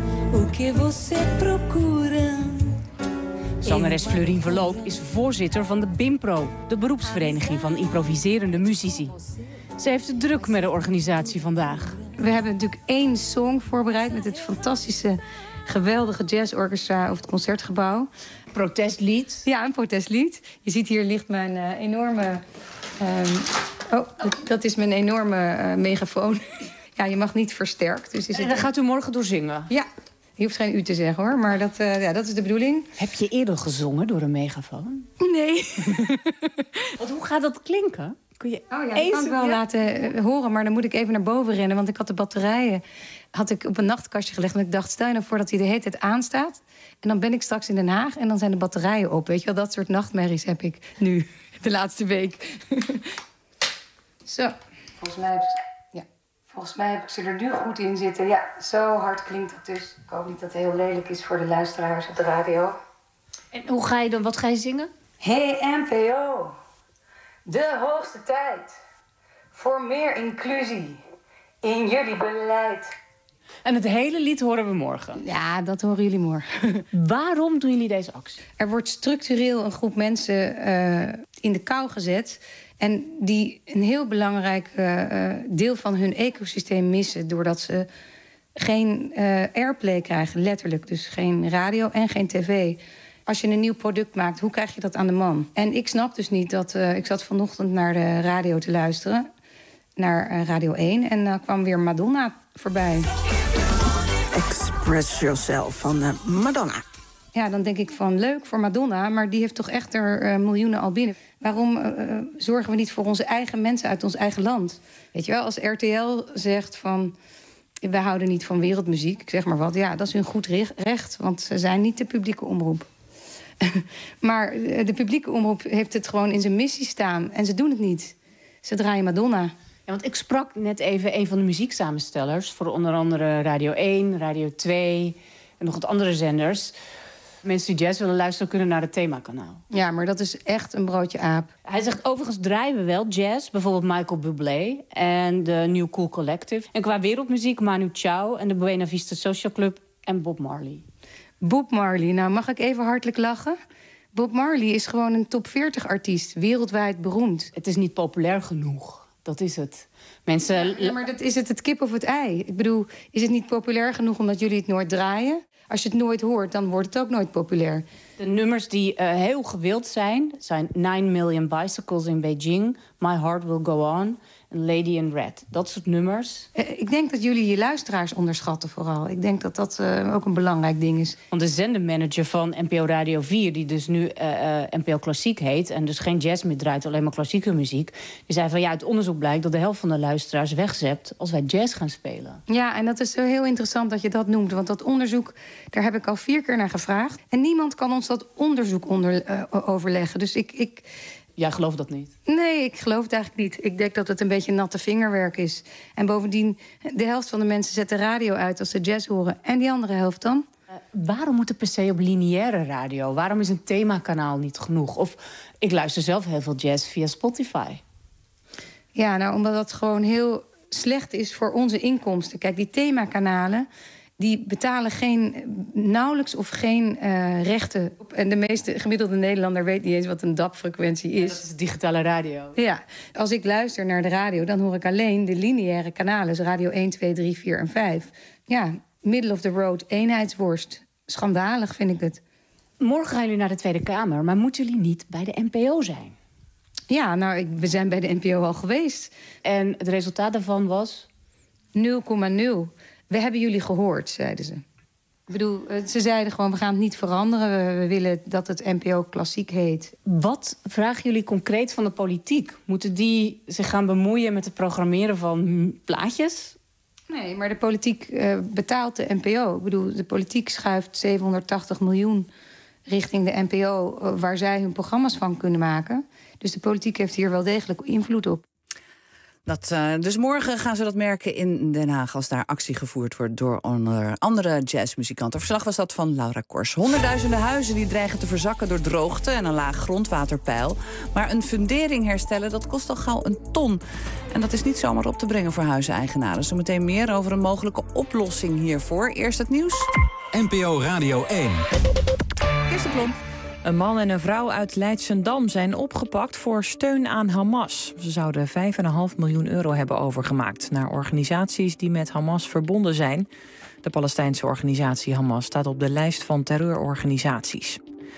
Zangeres Fleurien Verloop is voorzitter van de BIMPRO, de beroepsvereniging van improviserende muzici. Ze heeft het druk met de organisatie vandaag. We hebben natuurlijk één song voorbereid met het fantastische, geweldige jazzorchestra over het Concertgebouw. Protestlied. Ja, een protestlied. Je ziet hier ligt mijn uh, enorme... Um, oh, dat is mijn enorme uh, megafoon. Ja, je mag niet versterkt. Dus is en het... daar gaat u morgen door zingen? Ja, je hoeft geen u te zeggen hoor, maar dat, uh, ja, dat is de bedoeling. Heb je eerder gezongen door een megafoon? Nee. Want hoe gaat dat klinken? Kun je oh ja, ik kan het wel ja? laten uh, horen, maar dan moet ik even naar boven rennen. Want ik had de batterijen had ik op een nachtkastje gelegd. Want ik dacht, stel je nou voor dat hij de hele tijd aanstaat. En dan ben ik straks in Den Haag en dan zijn de batterijen op. Weet je wel, dat soort nachtmerries heb ik nu, de laatste week. Zo, volgens mij, heb ik, ja. volgens mij heb ik ze er nu goed in zitten. Ja, zo hard klinkt het dus. Ik hoop niet dat het heel lelijk is voor de luisteraars op de radio. En hoe ga je dan, wat ga je zingen? Hey N P O, de hoogste tijd voor meer inclusie in jullie beleid. En het hele lied horen we morgen. Ja, dat horen jullie morgen. Waarom doen jullie deze actie? Er wordt structureel een groep mensen uh, in de kou gezet en die een heel belangrijk uh, deel van hun ecosysteem missen doordat ze geen uh, airplay krijgen, letterlijk. Dus geen radio en geen tv. Als je een nieuw product maakt, hoe krijg je dat aan de man? En ik snap dus niet dat... Uh, ik zat vanochtend naar de radio te luisteren, naar uh, Radio één... en dan uh, kwam weer Madonna voorbij. Express Yourself van uh, Madonna. Ja, dan denk ik van leuk voor Madonna, maar die heeft toch echt er uh, miljoenen al binnen. Waarom uh, zorgen we niet voor onze eigen mensen uit ons eigen land? Weet je wel, als R T L zegt van... we houden niet van wereldmuziek, ik zeg maar wat. Ja, dat is hun goed recht, want ze zijn niet de publieke omroep. Maar de publieke omroep heeft het gewoon in zijn missie staan. En ze doen het niet. Ze draaien Madonna. Ja, want ik sprak net even een van de muzieksamenstellers... voor onder andere Radio één, Radio twee en nog wat andere zenders. Mensen die jazz willen luisteren kunnen naar het themakanaal. Ja, maar dat is echt een broodje aap. Hij zegt, overigens draaien we wel jazz. Bijvoorbeeld Michael Bublé en de New Cool Collective. En qua wereldmuziek Manu Chao en de Buena Vista Social Club en Bob Marley. Bob Marley, nou mag ik even hartelijk lachen? Bob Marley is gewoon een top veertig artiest, wereldwijd beroemd. Het is niet populair genoeg, dat is het. Mensen... Ja, maar dat is het, het kip of het ei. Ik bedoel, is het niet populair genoeg omdat jullie het nooit draaien? Als je het nooit hoort, dan wordt het ook nooit populair. De nummers die uh, heel gewild zijn, zijn Nine Million Bicycles in Beijing, My Heart Will Go On en Lady in Red. Dat soort nummers. Ik denk dat jullie je luisteraars onderschatten vooral. Ik denk dat dat uh, ook een belangrijk ding is. Want de zendermanager van N P O Radio vier, die dus nu uh, uh, N P O Klassiek heet en dus geen jazz meer draait, alleen maar klassieke muziek, die zei van ja, uit onderzoek blijkt dat de helft van de luisteraars wegzept als wij jazz gaan spelen. Ja, en dat is zo heel interessant dat je dat noemt. Want dat onderzoek, daar heb ik al vier keer naar gevraagd. En niemand kan ons dat onderzoek onder, uh, overleggen. Dus ik... ik Jij gelooft dat niet? Nee, ik geloof het eigenlijk niet. Ik denk dat het een beetje natte vingerwerk is. En bovendien, de helft van de mensen zet de radio uit als ze jazz horen. En die andere helft dan? Uh, waarom moet het per se op lineaire radio? Waarom is een themakanaal niet genoeg? Of ik luister zelf heel veel jazz via Spotify. Ja, nou, omdat dat gewoon heel slecht is voor onze inkomsten. Kijk, die themakanalen, die betalen geen, nauwelijks of geen uh, rechten. En de meeste gemiddelde Nederlander weet niet eens wat een D A B-frequentie is. Ja, dat is digitale radio. Ja, als ik luister naar de radio, dan hoor ik alleen de lineaire kanalen. Dus radio één, twee, drie, vier en vijf. Ja, middle of the road, eenheidsworst. Schandalig vind ik het. Morgen gaan jullie naar de Tweede Kamer, maar moeten jullie niet bij de N P O zijn? Ja, nou, ik, we zijn bij de N P O al geweest. En het resultaat daarvan was? nul komma nul. We hebben jullie gehoord, zeiden ze. Ik bedoel, ze zeiden gewoon, we gaan het niet veranderen. We, we willen dat het N P O Klassiek heet. Wat vragen jullie concreet van de politiek? Moeten die zich gaan bemoeien met het programmeren van plaatjes? Nee, maar de politiek uh, betaalt de N P O. Ik bedoel, de politiek schuift zevenhonderdtachtig miljoen richting de N P O, uh, waar zij hun programma's van kunnen maken. Dus de politiek heeft hier wel degelijk invloed op. Dat, uh, dus morgen gaan ze dat merken in Den Haag als daar actie gevoerd wordt door onder andere jazzmuzikanten. Verslag was dat van Laura Kors. Honderdduizenden huizen die dreigen te verzakken door droogte en een laag grondwaterpeil. Maar een fundering herstellen, dat kost al gauw een ton. En dat is niet zomaar op te brengen voor huizeneigenaren. Zometeen meer over een mogelijke oplossing hiervoor. Eerst het nieuws. N P O Radio één. Kirsten Klomp. Een man en een vrouw uit Leidschendam zijn opgepakt voor steun aan Hamas. Ze zouden vijf komma vijf miljoen euro hebben overgemaakt naar organisaties die met Hamas verbonden zijn. De Palestijnse organisatie Hamas staat op de lijst van terreurorganisaties.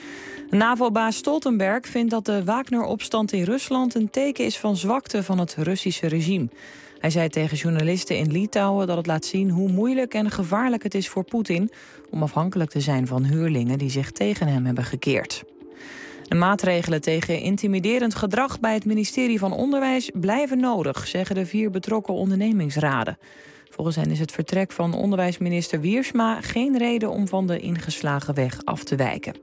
NAVO-baas Stoltenberg vindt dat de Wagner-opstand in Rusland een teken is van zwakte van het Russische regime. Hij zei tegen journalisten in Litouwen dat het laat zien hoe moeilijk en gevaarlijk het is voor Poetin om afhankelijk te zijn van huurlingen die zich tegen hem hebben gekeerd. De maatregelen tegen intimiderend gedrag bij het ministerie van Onderwijs blijven nodig, zeggen de vier betrokken ondernemingsraden. Volgens hen is het vertrek van onderwijsminister Wiersma geen reden om van de ingeslagen weg af te wijken.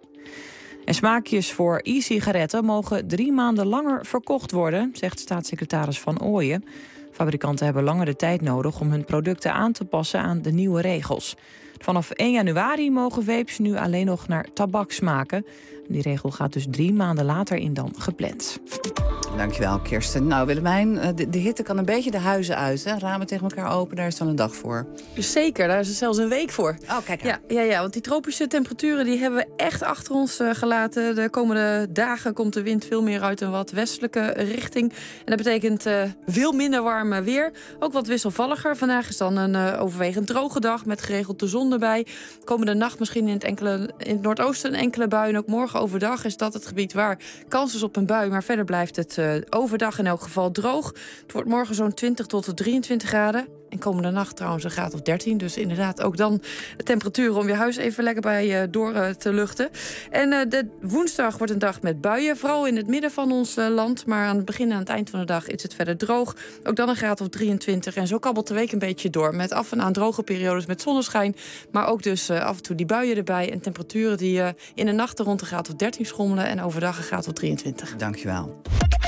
En smaakjes voor e-sigaretten mogen drie maanden langer verkocht worden, zegt staatssecretaris Van Ooyen. Fabrikanten hebben langer de tijd nodig om hun producten aan te passen aan de nieuwe regels. Vanaf één januari mogen vapes nu alleen nog naar tabak smaken. Die regel gaat dus drie maanden later in dan gepland. Dankjewel, Kirsten. Nou, Willemijn, de, de hitte kan een beetje de huizen uit. Hè? Ramen tegen elkaar open, daar is dan een dag voor. Zeker, daar is er zelfs een week voor. Oh, kijk. Ja, ja, ja, want die tropische temperaturen die hebben we echt achter ons uh, gelaten. De komende dagen komt de wind veel meer uit een wat westelijke richting. En dat betekent uh, veel minder warm weer. Ook wat wisselvalliger. Vandaag is dan een uh, overwegend droge dag met geregeld de zon erbij. Komende nacht misschien in het, enkele, in het noordoosten een enkele bui. En ook morgen overdag is dat het gebied waar kans is op een bui. Maar verder blijft het uh, overdag in elk geval droog. Het wordt morgen zo'n twintig tot drieëntwintig graden. En komende nacht trouwens een graad of dertien. Dus inderdaad ook dan de temperaturen om je huis even lekker bij uh, door uh, te luchten. En uh, de woensdag wordt een dag met buien. Vooral in het midden van ons uh, land. Maar aan het begin en aan het eind van de dag is het verder droog. Ook dan een graad of drieëntwintig. En zo kabbelt de week een beetje door. Met af en aan droge periodes met zonneschijn. Maar ook dus uh, af en toe die buien erbij. En temperaturen die uh, in de nachten rond een graad of dertien schommelen. En overdag een graad of drieëntwintig. Dankjewel.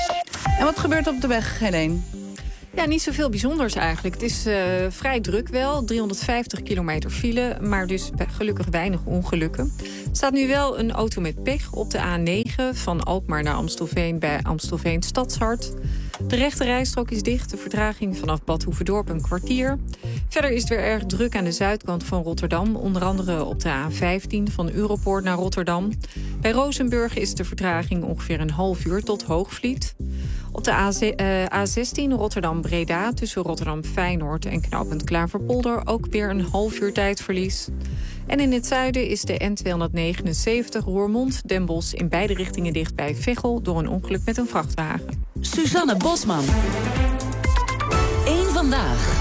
En wat gebeurt op de weg, Helene? Ja, niet zoveel bijzonders eigenlijk. Het is uh, vrij druk wel, driehonderdvijftig kilometer file, maar dus gelukkig weinig ongelukken. Er staat nu wel een auto met pech op de A negen van Alkmaar naar Amstelveen bij Amstelveen Stadshart. De rechte rijstrook is dicht, de vertraging vanaf Bad Hoeverdorp een kwartier. Verder is het weer erg druk aan de zuidkant van Rotterdam, onder andere op de A vijftien van Europoort naar Rotterdam. Bij Rozenburg is de vertraging ongeveer een half uur tot Hoogvliet. Op de A zestien Rotterdam-Breda tussen Rotterdam-Feyenoord en knooppunt Klaverpolder ook weer een half uur tijdverlies. En in het zuiden is de N tweehonderdnegenenzeventig Roermond-Den Bosch in beide richtingen dicht bij Veghel door een ongeluk met een vrachtwagen. Suzanne Bosman. Eén vandaag.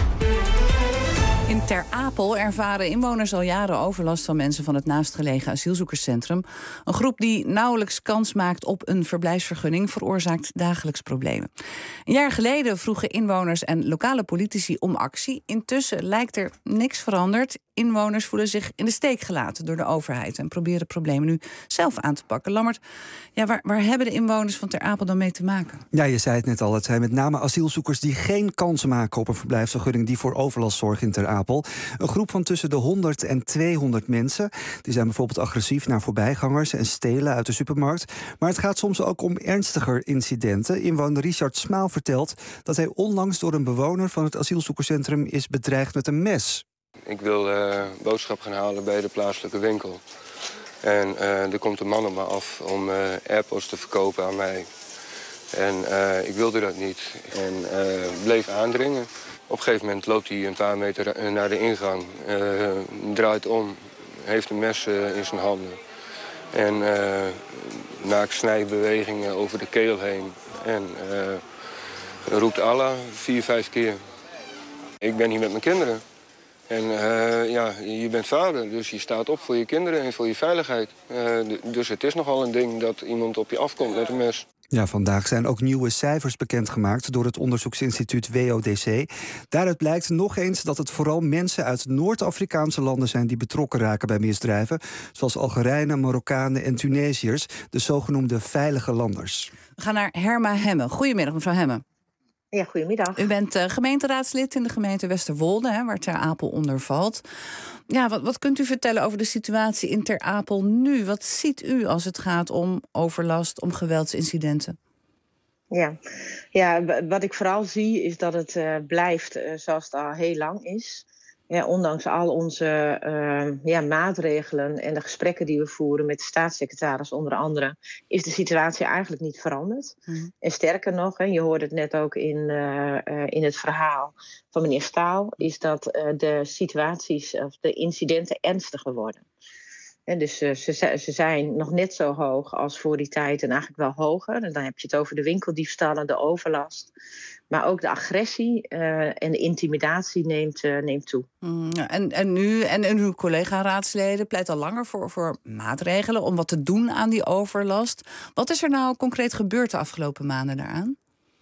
In Ter Apel ervaren inwoners al jaren overlast van mensen van het naastgelegen asielzoekerscentrum. Een groep die nauwelijks kans maakt op een verblijfsvergunning veroorzaakt dagelijks problemen. Een jaar geleden vroegen inwoners en lokale politici om actie. Intussen lijkt er niks veranderd. Inwoners voelen zich in de steek gelaten door de overheid en proberen problemen nu zelf aan te pakken. Lammert, ja, waar, waar hebben de inwoners van Ter Apel dan mee te maken? Ja, je zei het net al. Het zijn met name asielzoekers die geen kans maken op een verblijfsvergunning die voor overlast zorgen in Ter Apel. Een groep van tussen de honderd en tweehonderd mensen. Die zijn bijvoorbeeld agressief naar voorbijgangers en stelen uit de supermarkt. Maar het gaat soms ook om ernstiger incidenten. Inwoner Richard Smaal vertelt dat hij onlangs door een bewoner van het asielzoekerscentrum is bedreigd met een mes. Ik wil uh, boodschap gaan halen bij de plaatselijke winkel. En uh, er komt een man op me af om uh, airpods te verkopen aan mij. En uh, ik wilde dat niet en uh, bleef aandringen. Op een gegeven moment loopt hij een paar meter naar de ingang, uh, draait om, heeft een mes uh, in zijn handen. En uh, maakt snijbewegingen over de keel heen en uh, roept Allah vier, vijf keer. Ik ben hier met mijn kinderen. En uh, ja, je bent vader, dus je staat op voor je kinderen en voor je veiligheid. Uh, dus het is nogal een ding dat iemand op je afkomt met een mes. Ja, vandaag zijn ook nieuwe cijfers bekendgemaakt door het onderzoeksinstituut W O D C. Daaruit blijkt nog eens dat het vooral mensen uit Noord-Afrikaanse landen zijn die betrokken raken bij misdrijven, zoals Algerijnen, Marokkanen en Tunesiërs, de zogenoemde veilige landers. We gaan naar Herma Hemme. Goedemiddag, mevrouw Hemme. Ja, goedemiddag. U bent uh, gemeenteraadslid in de gemeente Westerwolde, hè, waar Ter Apel onder valt. Ja, wat, wat kunt u vertellen over de situatie in Ter Apel nu? Wat ziet u als het gaat om overlast, om geweldsincidenten? Ja, ja wat ik vooral zie is dat het uh, blijft uh, zoals het al heel lang is. Ja, ondanks al onze uh, ja, maatregelen en de gesprekken die we voeren met de staatssecretaris onder andere, is de situatie eigenlijk niet veranderd. Mm. En sterker nog, hè, je hoorde het net ook in, uh, uh, in het verhaal van meneer Staal, is dat uh, de situaties of de incidenten ernstiger worden. En dus uh, ze, ze zijn nog net zo hoog als voor die tijd en eigenlijk wel hoger. En dan heb je het over de winkeldiefstallen, de overlast. Maar ook de agressie uh, en de intimidatie neemt, uh, neemt toe. Mm, en, en nu en, en uw collega-raadsleden pleit al langer voor, voor maatregelen om wat te doen aan die overlast. Wat is er nou concreet gebeurd de afgelopen maanden daaraan?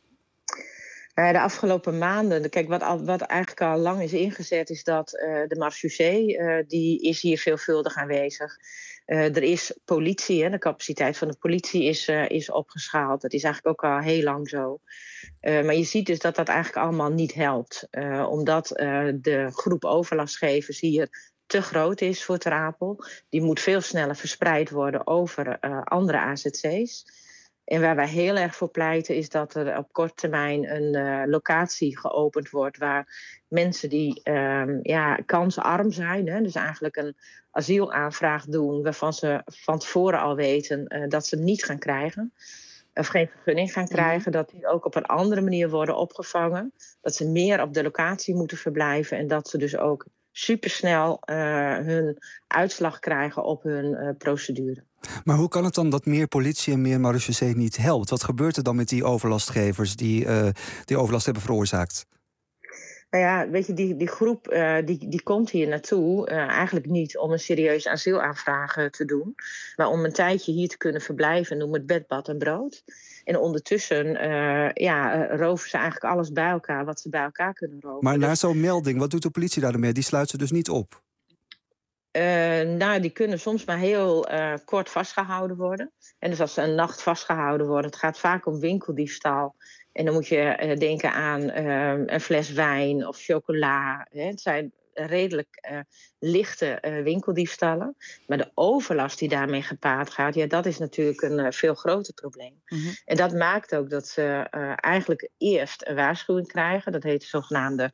Uh, de afgelopen maanden, kijk, wat, al, wat eigenlijk al lang is ingezet, is dat uh, de marechaussee, uh, die is hier veelvuldig aanwezig. Uh, er is politie, hè, de capaciteit van de politie is, uh, is opgeschaald. Dat is eigenlijk ook al heel lang zo. Uh, maar je ziet dus dat dat eigenlijk allemaal niet helpt. Uh, omdat uh, de groep overlastgevers hier te groot is voor Ter Apel. Die moet veel sneller verspreid worden over uh, andere A Z C's. En waar wij heel erg voor pleiten is dat er op korte termijn een uh, locatie geopend wordt waar mensen die um, ja, kansarm zijn, hè, dus eigenlijk een asielaanvraag doen waarvan ze van tevoren al weten uh, dat ze hem niet gaan krijgen, of geen vergunning gaan krijgen, dat die ook op een andere manier worden opgevangen, dat ze meer op de locatie moeten verblijven en dat ze dus ook supersnel uh, hun uitslag krijgen op hun uh, procedure. Maar hoe kan het dan dat meer politie en meer marechaussee niet helpt? Wat gebeurt er dan met die overlastgevers die, uh, die overlast hebben veroorzaakt? Nou ja, weet je, die, die groep uh, die, die komt hier naartoe uh, eigenlijk niet om een serieuze asielaanvraag te doen, maar om een tijdje hier te kunnen verblijven, noem het bed, bad en brood. En ondertussen uh, ja, uh, roven ze eigenlijk alles bij elkaar wat ze bij elkaar kunnen roven. Maar na dus, zo'n melding, wat doet de politie daarmee? Die sluit ze dus niet op? Uh, nou, die kunnen soms maar heel uh, kort vastgehouden worden. En dus als ze een nacht vastgehouden worden, het gaat vaak om winkeldiefstal. En dan moet je uh, denken aan uh, een fles wijn of chocola. Hè. Het zijn redelijk uh, lichte uh, winkeldiefstallen. Maar de overlast die daarmee gepaard gaat, ja, dat is natuurlijk een uh, veel groter probleem. Mm-hmm. En dat maakt ook dat ze uh, eigenlijk eerst een waarschuwing krijgen. Dat heet de zogenaamde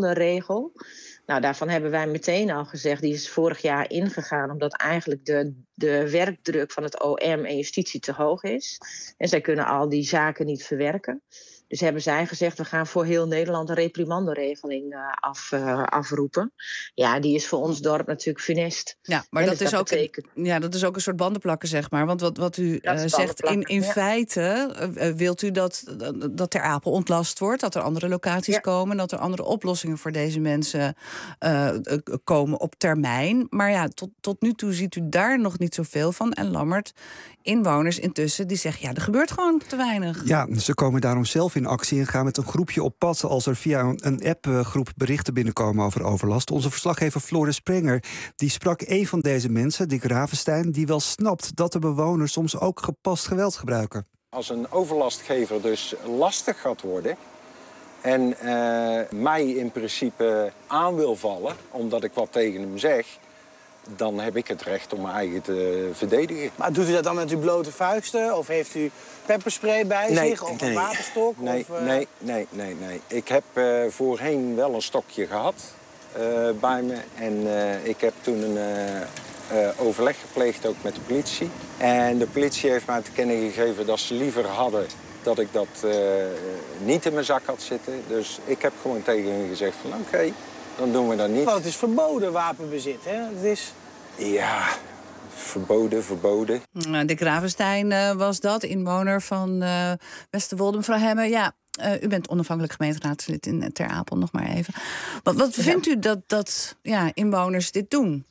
reprimanderegel. Nou, daarvan hebben wij meteen al gezegd, die is vorig jaar ingegaan, omdat eigenlijk de de werkdruk van het O M en justitie te hoog is. En zij kunnen al die zaken niet verwerken. Dus hebben zij gezegd, we gaan voor heel Nederland een reprimanderegeling uh, af, uh, afroepen. Ja, die is voor ons dorp natuurlijk funest. Ja, maar en dat, dus is dat ook, betekent... ja, dat is ook een soort bandenplakken, zeg maar. Want wat, wat u uh, zegt, in, in ja. feite uh, wilt u dat, dat Ter Apel ontlast wordt... dat er andere locaties ja. komen... dat er andere oplossingen voor deze mensen uh, komen op termijn. Maar ja, tot, tot nu toe ziet u daar nog niet zoveel van. En Lammert, inwoners intussen, die zeggen... ja, er gebeurt gewoon te weinig. Ja, ze komen daarom zelf in actie en gaan met een groepje op pad... als er via een appgroep berichten binnenkomen over overlast. Onze verslaggever Floris Sprenger die sprak een van deze mensen, Dick Ravenstein... die wel snapt dat de bewoners soms ook gepast geweld gebruiken. Als een overlastgever dus lastig gaat worden... en uh, mij in principe aan wil vallen, omdat ik wat tegen hem zeg... dan heb ik het recht om mijn eigen te verdedigen. Maar doet u dat dan met uw blote vuisten? Of heeft u pepperspray bij nee, zich? Of nee. een wapenstok? Nee, of, uh... nee, nee, nee, nee. Ik heb uh, voorheen wel een stokje gehad uh, bij me. En uh, ik heb toen een uh, uh, overleg gepleegd ook met de politie. En de politie heeft mij te kennen gegeven dat ze liever hadden... dat ik dat uh, niet in mijn zak had zitten. Dus ik heb gewoon tegen hen gezegd van oké, okay, dan doen we dat niet. Want het is verboden wapenbezit, hè? Het is... Ja, verboden, verboden. Uh, Dick Ravenstein uh, was dat, inwoner van uh, Westerwolde. Mevrouw Hemme, ja, uh, u bent onafhankelijk gemeenteraadslid in Ter Apel, nog maar even. Wat, wat ja. vindt u dat, dat ja, inwoners dit doen?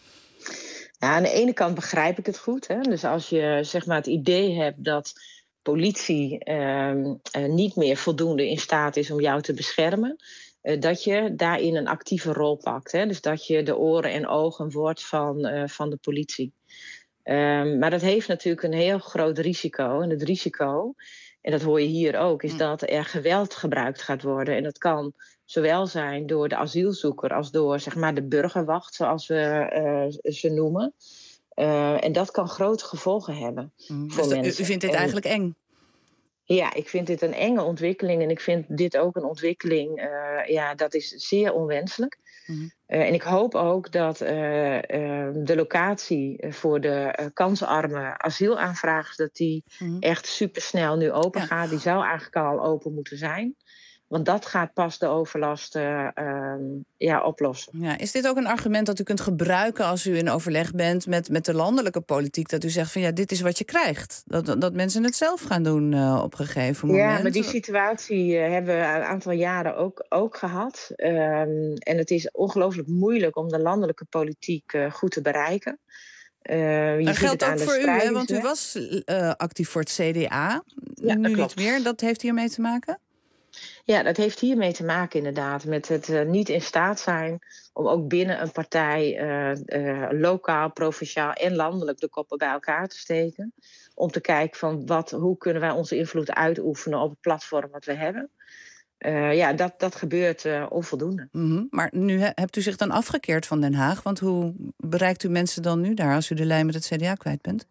Ja, aan de ene kant begrijp ik het goed. Hè? Dus als je zeg maar, het idee hebt dat politie uh, uh, niet meer voldoende in staat is om jou te beschermen... Uh, dat je daarin een actieve rol pakt. Hè? Dus dat je de oren en ogen wordt van, uh, van de politie. Um, maar dat heeft natuurlijk een heel groot risico. En het risico, en dat hoor je hier ook... is dat er geweld gebruikt gaat worden. En dat kan zowel zijn door de asielzoeker... als door zeg maar, de burgerwacht, zoals we uh, ze noemen. Uh, en dat kan grote gevolgen hebben mm. voor dus mensen. U, u vindt dit en, eigenlijk eng? Ja, ik vind dit een enge ontwikkeling. En ik vind dit ook een ontwikkeling, uh, ja, dat is zeer onwenselijk. Mm-hmm. Uh, en ik hoop ook dat uh, uh, de locatie voor de uh, kansarme asielaanvragers... dat die mm-hmm. echt supersnel nu open ja. gaat. Die zou eigenlijk al open moeten zijn. Want dat gaat pas de overlast uh, um, ja, oplossen. Ja, is dit ook een argument dat u kunt gebruiken als u in overleg bent met, met de landelijke politiek? Dat u zegt van ja, dit is wat je krijgt. Dat, dat mensen het zelf gaan doen uh, op een gegeven moment. Ja, maar die situatie uh, hebben we een aantal jaren ook, ook gehad. Um, en het is ongelooflijk moeilijk om de landelijke politiek uh, goed te bereiken. Uh, je dat geldt ook voor u, hè? Want u hè? was uh, actief voor het C D A. Ja, nu klopt. niet meer. Dat heeft hiermee te maken? Ja, dat heeft hiermee te maken inderdaad. Met het uh, niet in staat zijn om ook binnen een partij... Uh, uh, lokaal, provinciaal en landelijk de koppen bij elkaar te steken. Om te kijken van wat, hoe kunnen wij onze invloed uitoefenen op het platform wat we hebben. Uh, ja, dat, dat gebeurt uh, onvoldoende. Mm-hmm. Maar nu he, hebt u zich dan afgekeerd van Den Haag? Want hoe bereikt u mensen dan nu daar als u de lijn met het C D A kwijt bent?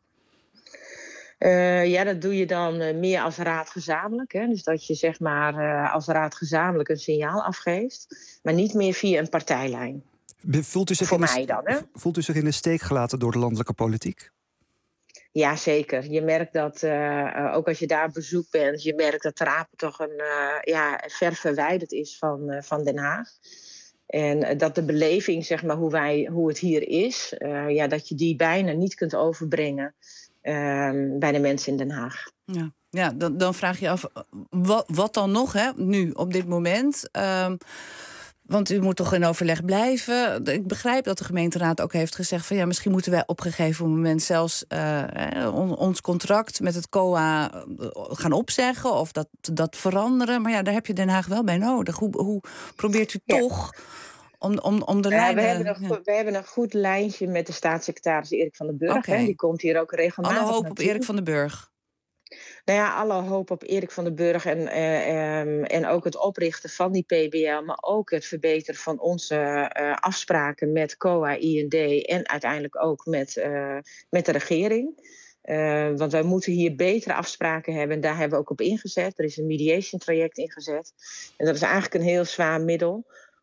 Uh, ja, dat doe je dan uh, meer als raad gezamenlijk. Hè? Dus dat je zeg maar uh, als raad gezamenlijk een signaal afgeeft. Maar niet meer via een partijlijn. Voelt u zich Voor in mij dan, hè? Voelt u zich in de steek gelaten door de landelijke politiek? Ja, zeker. Je merkt dat, uh, uh, ook als je daar op bezoek bent... je merkt dat Ter Apel toch een, uh, ja, ver verwijderd is van, uh, van Den Haag. En uh, dat de beleving, zeg maar, hoe, wij, hoe het hier is... Uh, ja, dat je die bijna niet kunt overbrengen... Um, bij de mensen in Den Haag. Ja, ja dan, dan vraag je af, wat, wat dan nog, hè, nu, op dit moment? Um, want u moet toch in overleg blijven. Ik begrijp dat de gemeenteraad ook heeft gezegd... van ja, misschien moeten wij op een gegeven moment zelfs uh, on, ons contract met het C O A gaan opzeggen... of dat, dat veranderen. Maar ja, daar heb je Den Haag wel bij nodig. Hoe, hoe probeert u ja. toch... Om, om, om de ja, lijnen... we, hebben een goed, we hebben een goed lijntje met de staatssecretaris Erik van den Burg. Okay. Hè. Die komt hier ook regelmatig Alle hoop naartoe. op Erik van den Burg. Nou ja, alle hoop op Erik van den Burg en, uh, um, en ook het oprichten van die P B L... maar ook het verbeteren van onze uh, afspraken met C O A, I N D... en uiteindelijk ook met, uh, met de regering. Uh, want wij moeten hier betere afspraken hebben. En daar hebben we ook op ingezet. Er is een mediation traject ingezet. En dat is eigenlijk een heel zwaar middel...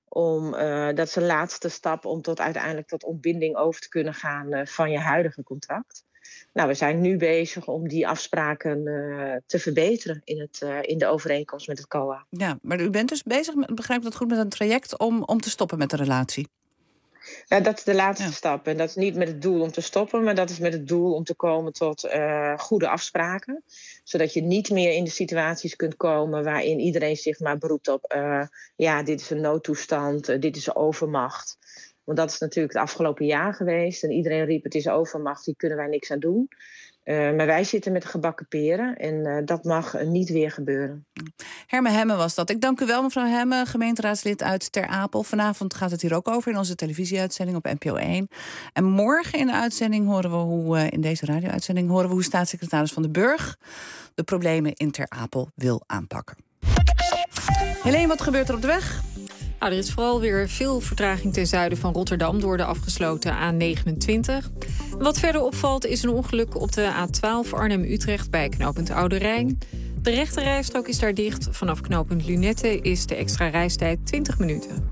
Om, uh, dat is een laatste stap om tot uiteindelijk tot ontbinding over te kunnen gaan uh, van je huidige contract. Nou, we zijn nu bezig om die afspraken uh, te verbeteren in, het, uh, in de overeenkomst met het C O A. Ja, maar u bent dus bezig, met, begrijp ik dat goed, met een traject om, om te stoppen met de relatie? Ja, dat is de laatste ja. stap. En dat is niet met het doel om te stoppen, maar dat is met het doel om te komen tot uh, goede afspraken. Zodat je niet meer in de situaties kunt komen waarin iedereen zich maar beroept op... Uh, ja, dit is een noodtoestand, uh, dit is een overmacht. Want dat is natuurlijk het afgelopen jaar geweest. En iedereen riep, het is overmacht, hier kunnen wij niks aan doen. Uh, maar wij zitten met de gebakken peren en uh, dat mag uh, niet weer gebeuren. Herme Hemme was dat. Ik dank u wel, mevrouw Hemme, gemeenteraadslid uit Ter Apel. Vanavond gaat het hier ook over in onze televisieuitzending op N P O één. En morgen in de uitzending horen we hoe, uh, in deze radio-uitzending horen we hoe staatssecretaris Van den Burg de problemen in Ter Apel wil aanpakken. Helene, wat gebeurt er op de weg? Nou, er is vooral weer veel vertraging ten zuiden van Rotterdam door de afgesloten A negenentwintig. Wat verder opvalt is een ongeluk op de A twaalf Arnhem-Utrecht bij knooppunt Oude Rijn. De rechte rijstrook is daar dicht. Vanaf knooppunt Lunette is de extra reistijd twintig minuten.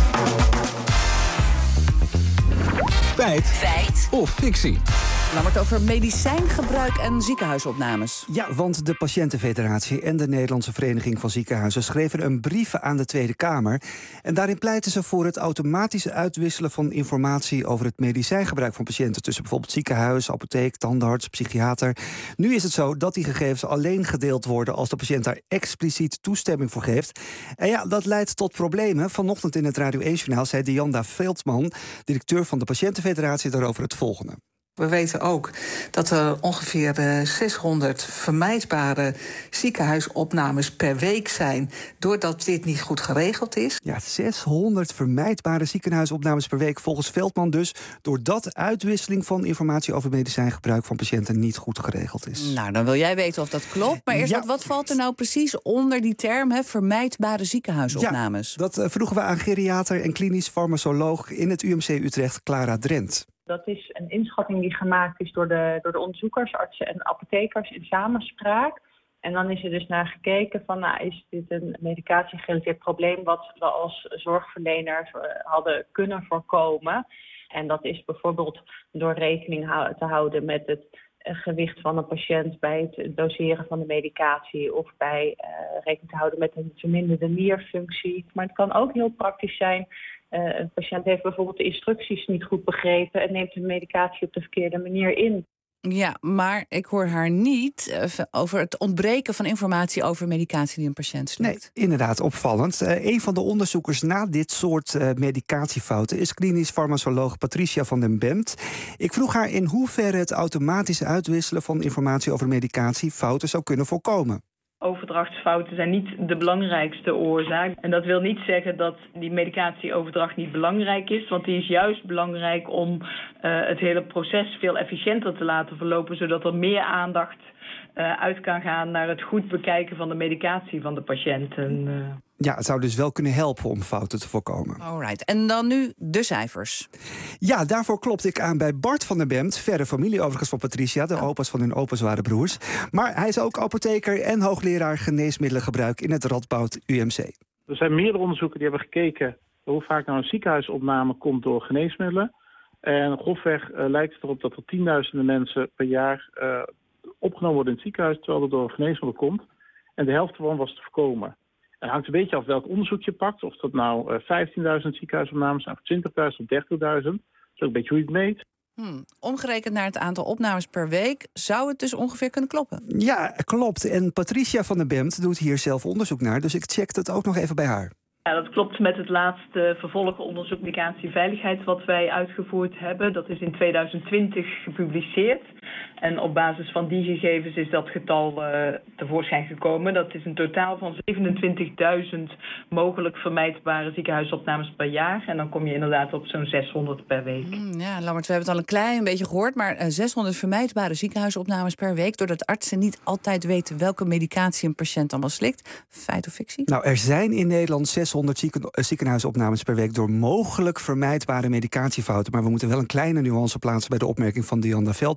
Feit. Feit. Of fictie. Dan wordt het over medicijngebruik en ziekenhuisopnames. Ja, want de Patiëntenfederatie en de Nederlandse Vereniging van Ziekenhuizen schreven een brief aan de Tweede Kamer. En daarin pleiten ze voor het automatisch uitwisselen van informatie over het medicijngebruik van patiënten tussen bijvoorbeeld ziekenhuis, apotheek, tandarts, psychiater. Nu is het zo dat die gegevens alleen gedeeld worden als de patiënt daar expliciet toestemming voor geeft. En ja, dat leidt tot problemen. Vanochtend in het Radio één-journaal zei Dianda Veldman, directeur van de Patiëntenfederatie, daarover het volgende. We weten ook dat er ongeveer uh, zeshonderd vermijdbare ziekenhuisopnames per week zijn, doordat dit niet goed geregeld is. Ja, zeshonderd vermijdbare ziekenhuisopnames per week volgens Veldman dus, doordat uitwisseling van informatie over medicijngebruik van patiënten niet goed geregeld is. Nou, dan wil jij weten of dat klopt. Maar eerst, ja. wat, wat valt er nou precies onder die term, hè, vermijdbare ziekenhuisopnames? Ja, dat uh, vroegen we aan geriater en klinisch farmacoloog in het U M C Utrecht, Clara Drent. Dat is een inschatting die gemaakt is door de, door de onderzoekers, artsen en apothekers in samenspraak. En dan is er dus naar gekeken van, nou, is dit een medicatiegerelateerd probleem wat we als zorgverleners hadden kunnen voorkomen. En dat is bijvoorbeeld door rekening te houden met het gewicht van een patiënt bij het doseren van de medicatie of bij uh, rekening te houden met een verminderde nierfunctie. Maar het kan ook heel praktisch zijn. Uh, een patiënt heeft bijvoorbeeld de instructies niet goed begrepen en neemt de medicatie op de verkeerde manier in. Ja, maar ik hoor haar niet uh, over het ontbreken van informatie over medicatie die een patiënt slikt. Nee, inderdaad, opvallend. Uh, een van de onderzoekers naar dit soort uh, medicatiefouten is klinisch farmacoloog Patricia van den Bemt. Ik vroeg haar in hoeverre het automatisch uitwisselen van informatie over medicatiefouten zou kunnen voorkomen. Overdrachtsfouten zijn niet de belangrijkste oorzaak. En dat wil niet zeggen dat die medicatieoverdracht niet belangrijk is. Want die is juist belangrijk om uh, het hele proces veel efficiënter te laten verlopen. Zodat er meer aandacht uh, uit kan gaan naar het goed bekijken van de medicatie van de patiënten. Uh. Ja, het zou dus wel kunnen helpen om fouten te voorkomen. Alright, en dan nu de cijfers. Ja, daarvoor klopte ik aan bij Bart van der Bemt, verre familie overigens van Patricia. De opa's van hun opa's waren broers. Maar hij is ook apotheker en hoogleraar geneesmiddelengebruik in het Radboud U M C. Er zijn meerdere onderzoeken die hebben gekeken hoe vaak nou een ziekenhuisopname komt door geneesmiddelen. En grofweg uh, lijkt het erop dat er tienduizenden mensen per jaar uh, opgenomen worden in het ziekenhuis terwijl er door een geneesmiddel komt. En de helft ervan was te voorkomen. Het hangt een beetje af welk onderzoek je pakt. Of dat nou uh, vijftienduizend ziekenhuisopnames zijn, of twintigduizend of dertigduizend. Dat is ook een beetje hoe je het meet. Hmm. Omgerekend naar het aantal opnames per week zou het dus ongeveer kunnen kloppen. Ja, klopt. En Patricia van den Bemt doet hier zelf onderzoek naar. Dus ik checkte het ook nog even bij haar. Ja, dat klopt met het laatste vervolgonderzoek medicatieveiligheid wat wij uitgevoerd hebben. Dat is in tweeduizend twintig gepubliceerd. En op basis van die gegevens is dat getal uh, tevoorschijn gekomen. Dat is een totaal van zevenentwintigduizend mogelijk vermijdbare ziekenhuisopnames per jaar. En dan kom je inderdaad op zo'n zeshonderd per week. Mm, ja, Lammert, we hebben het al een klein beetje gehoord. Maar uh, zeshonderd vermijdbare ziekenhuisopnames per week. Doordat artsen niet altijd weten welke medicatie een patiënt allemaal slikt. Feit of fictie? Nou, er zijn in Nederland zeshonderd zieken, uh, ziekenhuisopnames per week door mogelijk vermijdbare medicatiefouten. Maar we moeten wel een kleine nuance plaatsen bij de opmerking van Dianda Veldman van de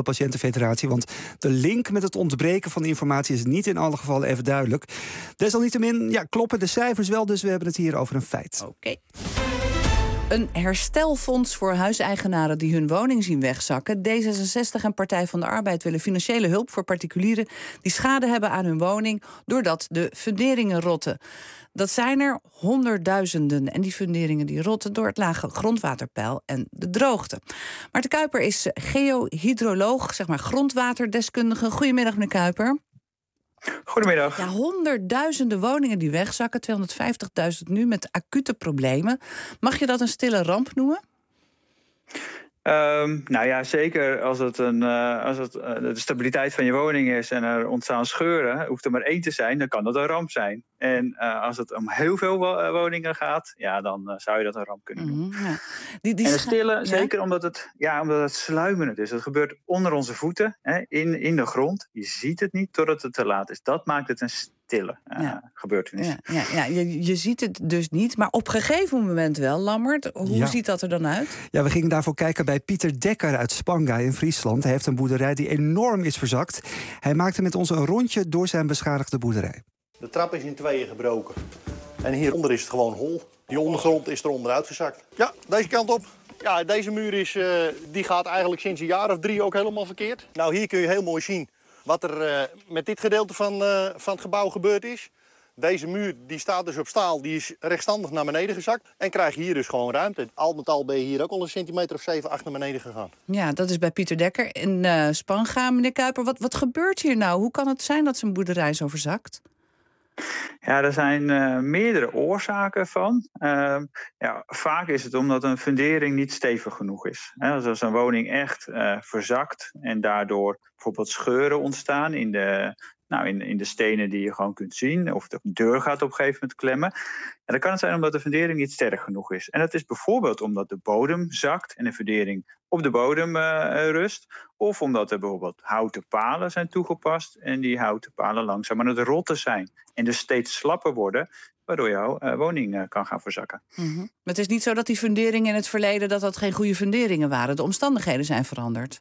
Patiëntenfederatie. Want de link met het ontbreken van informatie is niet in alle gevallen even duidelijk. Desalniettemin ja, kloppen de cijfers wel, dus we hebben het hier over een feit. Oké. Okay. Een herstelfonds voor huiseigenaren die hun woning zien wegzakken. D zesenzestig en Partij van de Arbeid willen financiële hulp voor particulieren die schade hebben aan hun woning doordat de funderingen rotten. Dat zijn er honderdduizenden. En die funderingen die rotten door het lage grondwaterpeil en de droogte. Maarten Kuiper is geohydroloog, zeg maar grondwaterdeskundige. Goedemiddag, meneer Kuiper. Goedemiddag. Ja, honderdduizenden woningen die wegzakken, tweehonderdvijftigduizend nu met acute problemen. Mag je dat een stille ramp noemen? Um, nou ja, zeker als het, een, uh, als het uh, de stabiliteit van je woning is en er ontstaan scheuren, hoeft er maar één te zijn, dan kan dat een ramp zijn. En uh, als het om heel veel wo- woningen gaat, ja, dan uh, zou je dat een ramp kunnen noemen. Mm-hmm, ja. die, die en een stille, ja? zeker omdat het, ja, omdat het sluimerend is. Het gebeurt onder onze voeten, hè, in, in de grond. Je ziet het niet totdat het te laat is. Dat maakt het een stille uh, ja. gebeurtenis. Ja, ja, ja. Je, je ziet het dus niet, maar op een gegeven moment wel, Lammert. Hoe ja. ziet dat er dan uit? Ja, we gingen daarvoor kijken bij Pieter Dekker uit Spanga in Friesland. Hij heeft een boerderij die enorm is verzakt. Hij maakte met ons een rondje door zijn beschadigde boerderij. De trap is in tweeën gebroken. En hieronder is het gewoon hol. Die ondergrond is er onderuit gezakt. Ja, deze kant op. Ja, deze muur is, uh, die gaat eigenlijk sinds een jaar of drie ook helemaal verkeerd. Nou, hier kun je heel mooi zien wat er uh, met dit gedeelte van, uh, van het gebouw gebeurd is. Deze muur die staat dus op staal, die is rechtstandig naar beneden gezakt. En krijg je hier dus gewoon ruimte. Al met al ben je hier ook al een centimeter of zeven, acht naar beneden gegaan. Ja, dat is bij Pieter Dekker in uh, Spanga. Meneer Kuiper, wat, wat gebeurt hier nou? Hoe kan het zijn dat zijn boerderij zo verzakt? Ja, er zijn uh, meerdere oorzaken van. Uh, ja, vaak is het omdat een fundering niet stevig genoeg is. He, als een woning echt uh, verzakt en daardoor bijvoorbeeld scheuren ontstaan in de, nou, in, in de stenen die je gewoon kunt zien, of de deur gaat op een gegeven moment klemmen. En dan kan het zijn omdat de fundering niet sterk genoeg is. En dat is bijvoorbeeld omdat de bodem zakt en de fundering op de bodem uh, rust. Of omdat er bijvoorbeeld houten palen zijn toegepast en die houten palen langzaam aan het rotten zijn. En dus steeds slapper worden, waardoor jouw uh, woning uh, kan gaan verzakken. Mm-hmm. Maar het is niet zo dat die funderingen in het verleden dat dat geen goede funderingen waren. De omstandigheden zijn veranderd.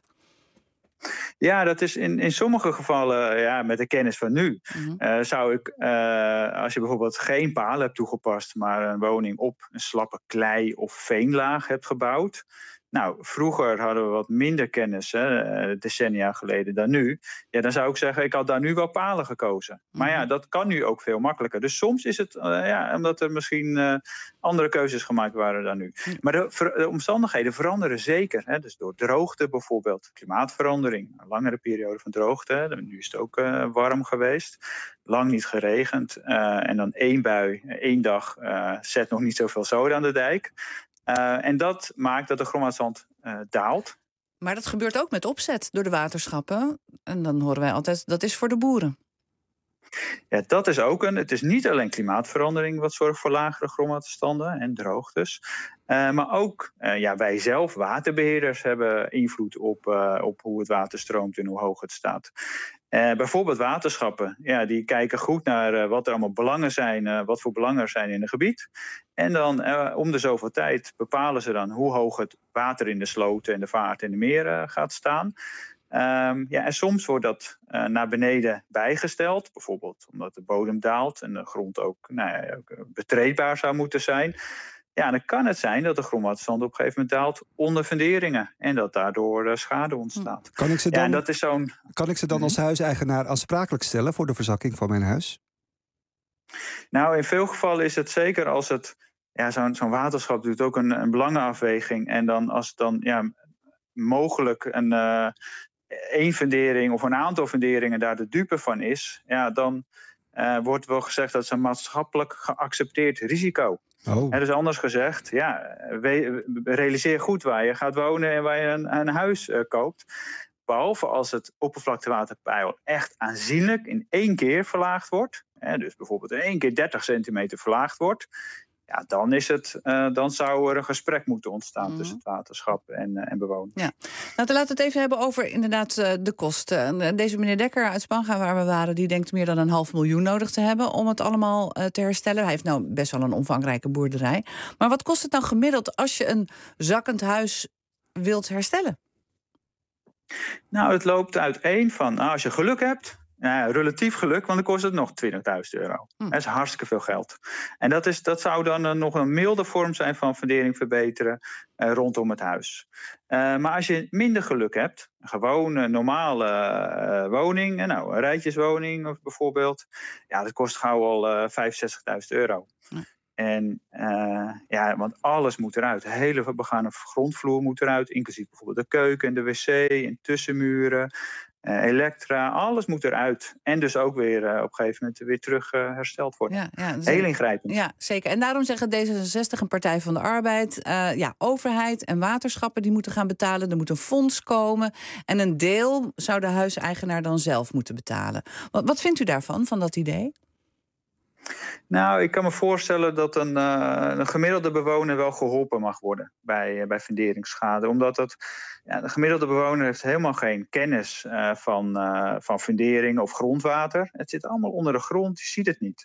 Ja, dat is in, in sommige gevallen, ja, met de kennis van nu, mm-hmm. uh, zou ik, uh, als je bijvoorbeeld geen palen hebt toegepast, maar een woning op een slappe klei of veenlaag hebt gebouwd. Nou, vroeger hadden we wat minder kennis, hè, decennia geleden, dan nu. Ja, dan zou ik zeggen, ik had daar nu wel palen gekozen. Maar ja, dat kan nu ook veel makkelijker. Dus soms is het, uh, ja, omdat er misschien uh, andere keuzes gemaakt waren dan nu. Maar de, ver, de omstandigheden veranderen zeker. Hè, dus door droogte bijvoorbeeld, klimaatverandering, een langere periode van droogte. Hè, nu is het ook uh, warm geweest, lang niet geregend. Uh, en dan één bui, één dag, uh, zet nog niet zoveel zoden aan de dijk. Uh, en dat maakt dat de grondwaterstand uh, daalt. Maar dat gebeurt ook met opzet door de waterschappen. En dan horen wij altijd, dat is voor de boeren. Ja, dat is ook een. Het is niet alleen klimaatverandering wat zorgt voor lagere grondwaterstanden en droogtes. Uh, maar ook uh, ja, wij zelf, waterbeheerders, hebben invloed op, uh, op hoe het water stroomt en hoe hoog het staat. Uh, bijvoorbeeld waterschappen, ja, die kijken goed naar uh, wat er allemaal belangen zijn, uh, wat voor belangen er zijn in een gebied. En dan uh, om de zoveel tijd bepalen ze dan hoe hoog het water in de sloten en de vaart en de meren uh, gaat staan. Um, ja, en soms wordt dat uh, naar beneden bijgesteld, bijvoorbeeld omdat de bodem daalt en de grond ook, nou ja, ook betreedbaar zou moeten zijn. Ja, dan kan het zijn dat de grondwaterstand op een gegeven moment daalt onder funderingen en dat daardoor uh, schade ontstaat. Kan ik ze dan, ja, dat is zo'n... kan ik ze dan als huiseigenaar aansprakelijk stellen voor de verzakking van mijn huis? Nou, in veel gevallen is het zeker als het, ja, zo'n, zo'n waterschap doet ook een, een belangenafweging en dan als het dan ja, mogelijk een uh, één fundering of een aantal funderingen daar de dupe van is, ja, dan uh, wordt wel gezegd dat het een maatschappelijk geaccepteerd risico. Oh. En dus anders gezegd, ja, we, realiseer goed waar je gaat wonen en waar je een, een huis uh, koopt. Behalve als het oppervlaktewaterpeil echt aanzienlijk in één keer verlaagd wordt. Hè, dus bijvoorbeeld in één keer dertig centimeter verlaagd wordt. Ja, dan, is het, uh, dan zou er een gesprek moeten ontstaan mm. tussen het waterschap en, uh, en bewoners. Ja. Nou, laten we het even hebben over inderdaad uh, de kosten. Deze meneer Dekker uit Spanga, waar we waren, die denkt meer dan een half miljoen nodig te hebben om het allemaal uh, te herstellen. Hij heeft nou best wel een omvangrijke boerderij. Maar wat kost het nou gemiddeld als je een zakkend huis wilt herstellen? Nou, het loopt uiteen van, nou, als je geluk hebt, ja, relatief geluk, want dan kost het nog twintigduizend euro. Hm. Dat is hartstikke veel geld. En dat, is, dat zou dan uh, nog een milde vorm zijn van fundering verbeteren uh, rondom het huis. Uh, maar als je minder geluk hebt, gewoon een normale uh, woning, uh, nou, een rijtjeswoning of bijvoorbeeld, ja, dat kost gauw al uh, vijfenzestigduizend euro. Hm. En uh, ja, want alles moet eruit. De hele begane grondvloer moet eruit, inclusief bijvoorbeeld de keuken en de wc en tussenmuren. Uh, elektra, alles moet eruit. En dus ook weer uh, op een gegeven moment weer terug uh, hersteld worden. Ja, ja, dus heel ingrijpend. Ja, zeker. En daarom zeggen D zesenzestig en Partij van de Arbeid, Uh, ja, overheid en waterschappen die moeten gaan betalen. Er moet een fonds komen. En een deel zou de huiseigenaar dan zelf moeten betalen. Wat, wat vindt u daarvan, van dat idee? Nou, ik kan me voorstellen dat een, uh, een gemiddelde bewoner wel geholpen mag worden bij, uh, bij funderingsschade. Omdat dat, ja, de gemiddelde bewoner heeft helemaal geen kennis uh, van, uh, van fundering of grondwater. Het zit allemaal onder de grond, je ziet het niet.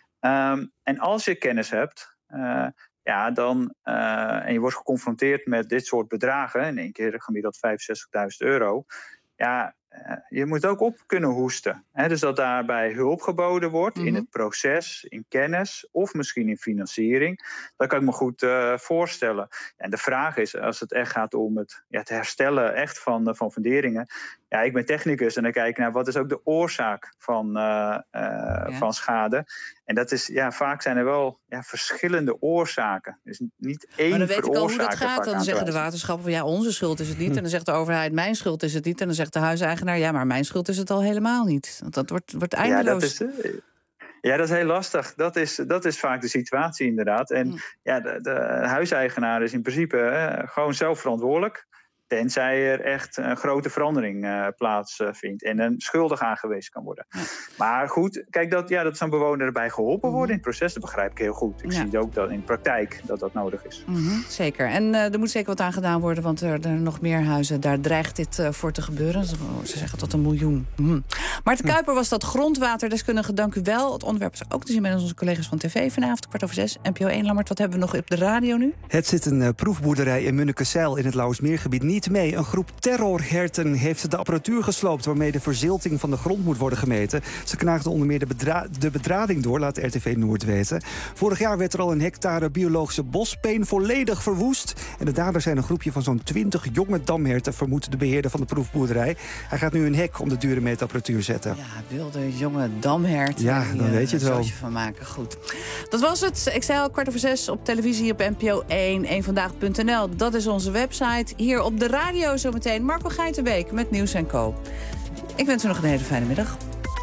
Um, en als je kennis hebt, uh, ja, dan, uh, en je wordt geconfronteerd met dit soort bedragen, in één keer gemiddeld vijfenzestigduizend euro... Ja, je moet ook op kunnen hoesten. He, dus dat daarbij hulp geboden wordt mm-hmm. in het proces, in kennis of misschien in financiering. Dat kan ik me goed uh, voorstellen. En de vraag is, als het echt gaat om het, ja, het herstellen echt van, uh, van funderingen. Ja, ik ben technicus en dan kijk ik naar wat is ook de oorzaak van, uh, uh, ja. van schade. En dat is, ja, vaak zijn er wel ja, verschillende oorzaken. Dus niet één maar dan weet ik al hoe dat gaat. Dan zeggen de wijzen. waterschappen van ja, onze schuld is het niet. Hm. En dan zegt de overheid, mijn schuld is het niet. En dan zegt de huiseigenaar, ja, maar mijn schuld is het al helemaal niet. Want dat wordt, wordt eindeloos. Ja, dat is, ja, dat is heel lastig. Dat is, dat is vaak de situatie inderdaad. En hm. ja, de, de huiseigenaar is in principe uh, gewoon zelf verantwoordelijk. Tenzij er echt een grote verandering uh, plaatsvindt uh, en een schuldig aangewezen kan worden. Ja. Maar goed, kijk, dat, ja, dat zo'n bewoner erbij geholpen wordt in het proces, dat begrijp ik heel goed. Ik ja. zie ook dat in de praktijk dat dat nodig is. Mm-hmm, zeker. En uh, er moet zeker wat aan gedaan worden, want er zijn nog meer huizen. Daar dreigt dit uh, voor te gebeuren. Ze zeggen tot een miljoen. Mm. Maarten Kuiper was dat, grondwaterdeskundige. Dank u wel. Het onderwerp is ook te zien bij onze collega's van tv vanavond, kwart over zes. N P O één, Lammert, wat hebben we nog op de radio nu? Het zit een uh, proefboerderij in Munnekezijl in het Lauwersmeergebied niet mee. Een groep terrorherten heeft de apparatuur gesloopt waarmee de verzilting van de grond moet worden gemeten. Ze knaagden onder meer de, bedra- de bedrading door, laat R T V Noord weten. Vorig jaar werd er al een hectare biologische bospeen volledig verwoest. En de daders zijn een groepje van zo'n twintig jonge damherten, vermoedt de beheerder van de proefboerderij. Hij gaat nu een hek om de dure meetapparatuur zetten. Ja, wilde jonge damherten. Ja, dan weet je het wel. Van maken. Goed. Dat was het. Ik zei al, kwart over zes op televisie op N P O één, één vandaag punt n l. Dat is onze website. Hier op de radio zometeen Marco Geitenbeek met Nieuws en Co. Ik wens u nog een hele fijne middag.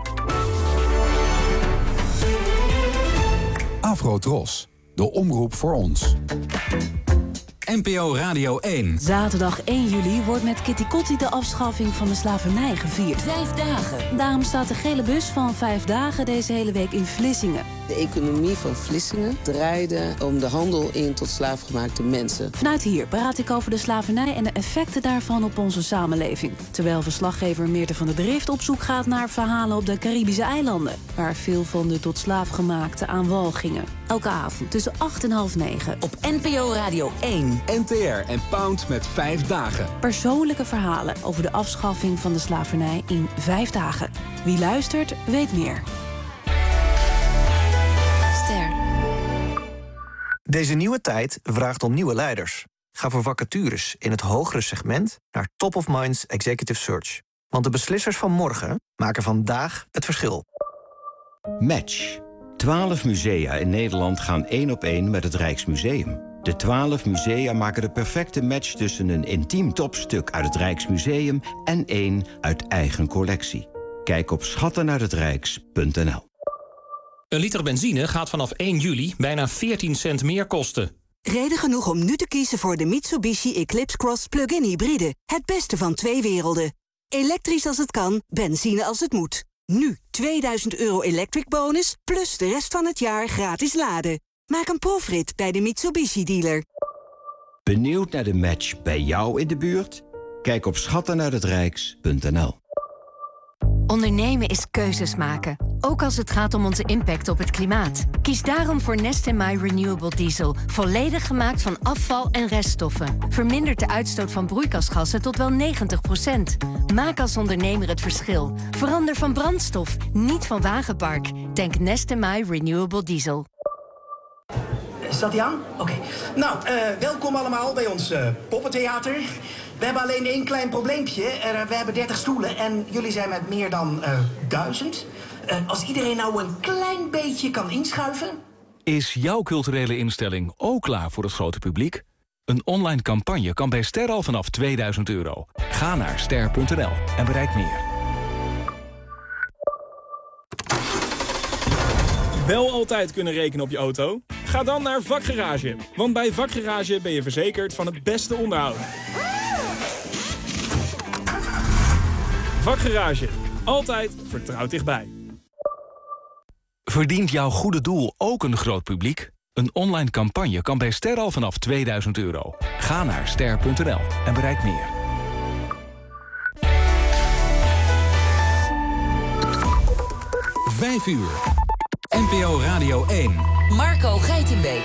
Afro-Tros, de omroep voor ons. N P O Radio één. Zaterdag één juli wordt met Kitty Kotti de afschaffing van de slavernij gevierd. Vijf dagen. Daarom staat de gele bus van vijf dagen deze hele week in Vlissingen. De economie van Vlissingen draaide om de handel in tot slaafgemaakte mensen. Vanuit hier praat ik over de slavernij en de effecten daarvan op onze samenleving. Terwijl verslaggever Meerte van der Drift op zoek gaat naar verhalen op de Caribische eilanden, waar veel van de tot slaafgemaakten aan wal gingen. Elke avond tussen acht en half negen. Op N P O Radio één. N T R en Pound met vijf dagen. Persoonlijke verhalen over de afschaffing van de slavernij in vijf dagen. Wie luistert, weet meer. Ster. Deze nieuwe tijd vraagt om nieuwe leiders. Ga voor vacatures in het hogere segment naar Top of Minds Executive Search. Want de beslissers van morgen maken vandaag het verschil. Match. Twaalf musea in Nederland gaan één op één met het Rijksmuseum. De twaalf musea maken de perfecte match tussen een intiem topstuk uit het Rijksmuseum en één uit eigen collectie. Kijk op schatten uit het rijks punt n l. Een liter benzine gaat vanaf één juli bijna veertien cent meer kosten. Reden genoeg om nu te kiezen voor de Mitsubishi Eclipse Cross Plug-in Hybride. Het beste van twee werelden. Elektrisch als het kan, benzine als het moet. Nu tweeduizend euro electric bonus, plus de rest van het jaar gratis laden. Maak een proefrit bij de Mitsubishi dealer. Benieuwd naar de match bij jou in de buurt? Kijk op schatten uit het rijks punt n l. Ondernemen is keuzes maken, ook als het gaat om onze impact op het klimaat. Kies daarom voor Nest and My Renewable Diesel. Volledig gemaakt van afval en reststoffen. Vermindert de uitstoot van broeikasgassen tot wel negentig procent. Maak als ondernemer het verschil. Verander van brandstof, niet van wagenpark. Denk Nest and My Renewable Diesel. Staat die aan? Oké. Okay. Nou, uh, welkom allemaal bij ons uh, poppentheater. We hebben alleen één klein probleempje. Uh, we hebben dertig stoelen en jullie zijn met meer dan uh, duizend. Uh, als iedereen nou een klein beetje kan inschuiven. Is jouw culturele instelling ook klaar voor het grote publiek? Een online campagne kan bij Ster al vanaf tweeduizend euro. Ga naar ster punt n l en bereik meer. Wel altijd kunnen rekenen op je auto? Ga dan naar Vakgarage. Want bij Vakgarage ben je verzekerd van het beste onderhoud. Vakgarage. Altijd vertrouwd dichtbij. Verdient jouw goede doel ook een groot publiek? Een online campagne kan bij Ster al vanaf tweeduizend euro. Ga naar ster punt n l en bereik meer. Vijf uur. N P O Radio één. Marco Geitenbeek.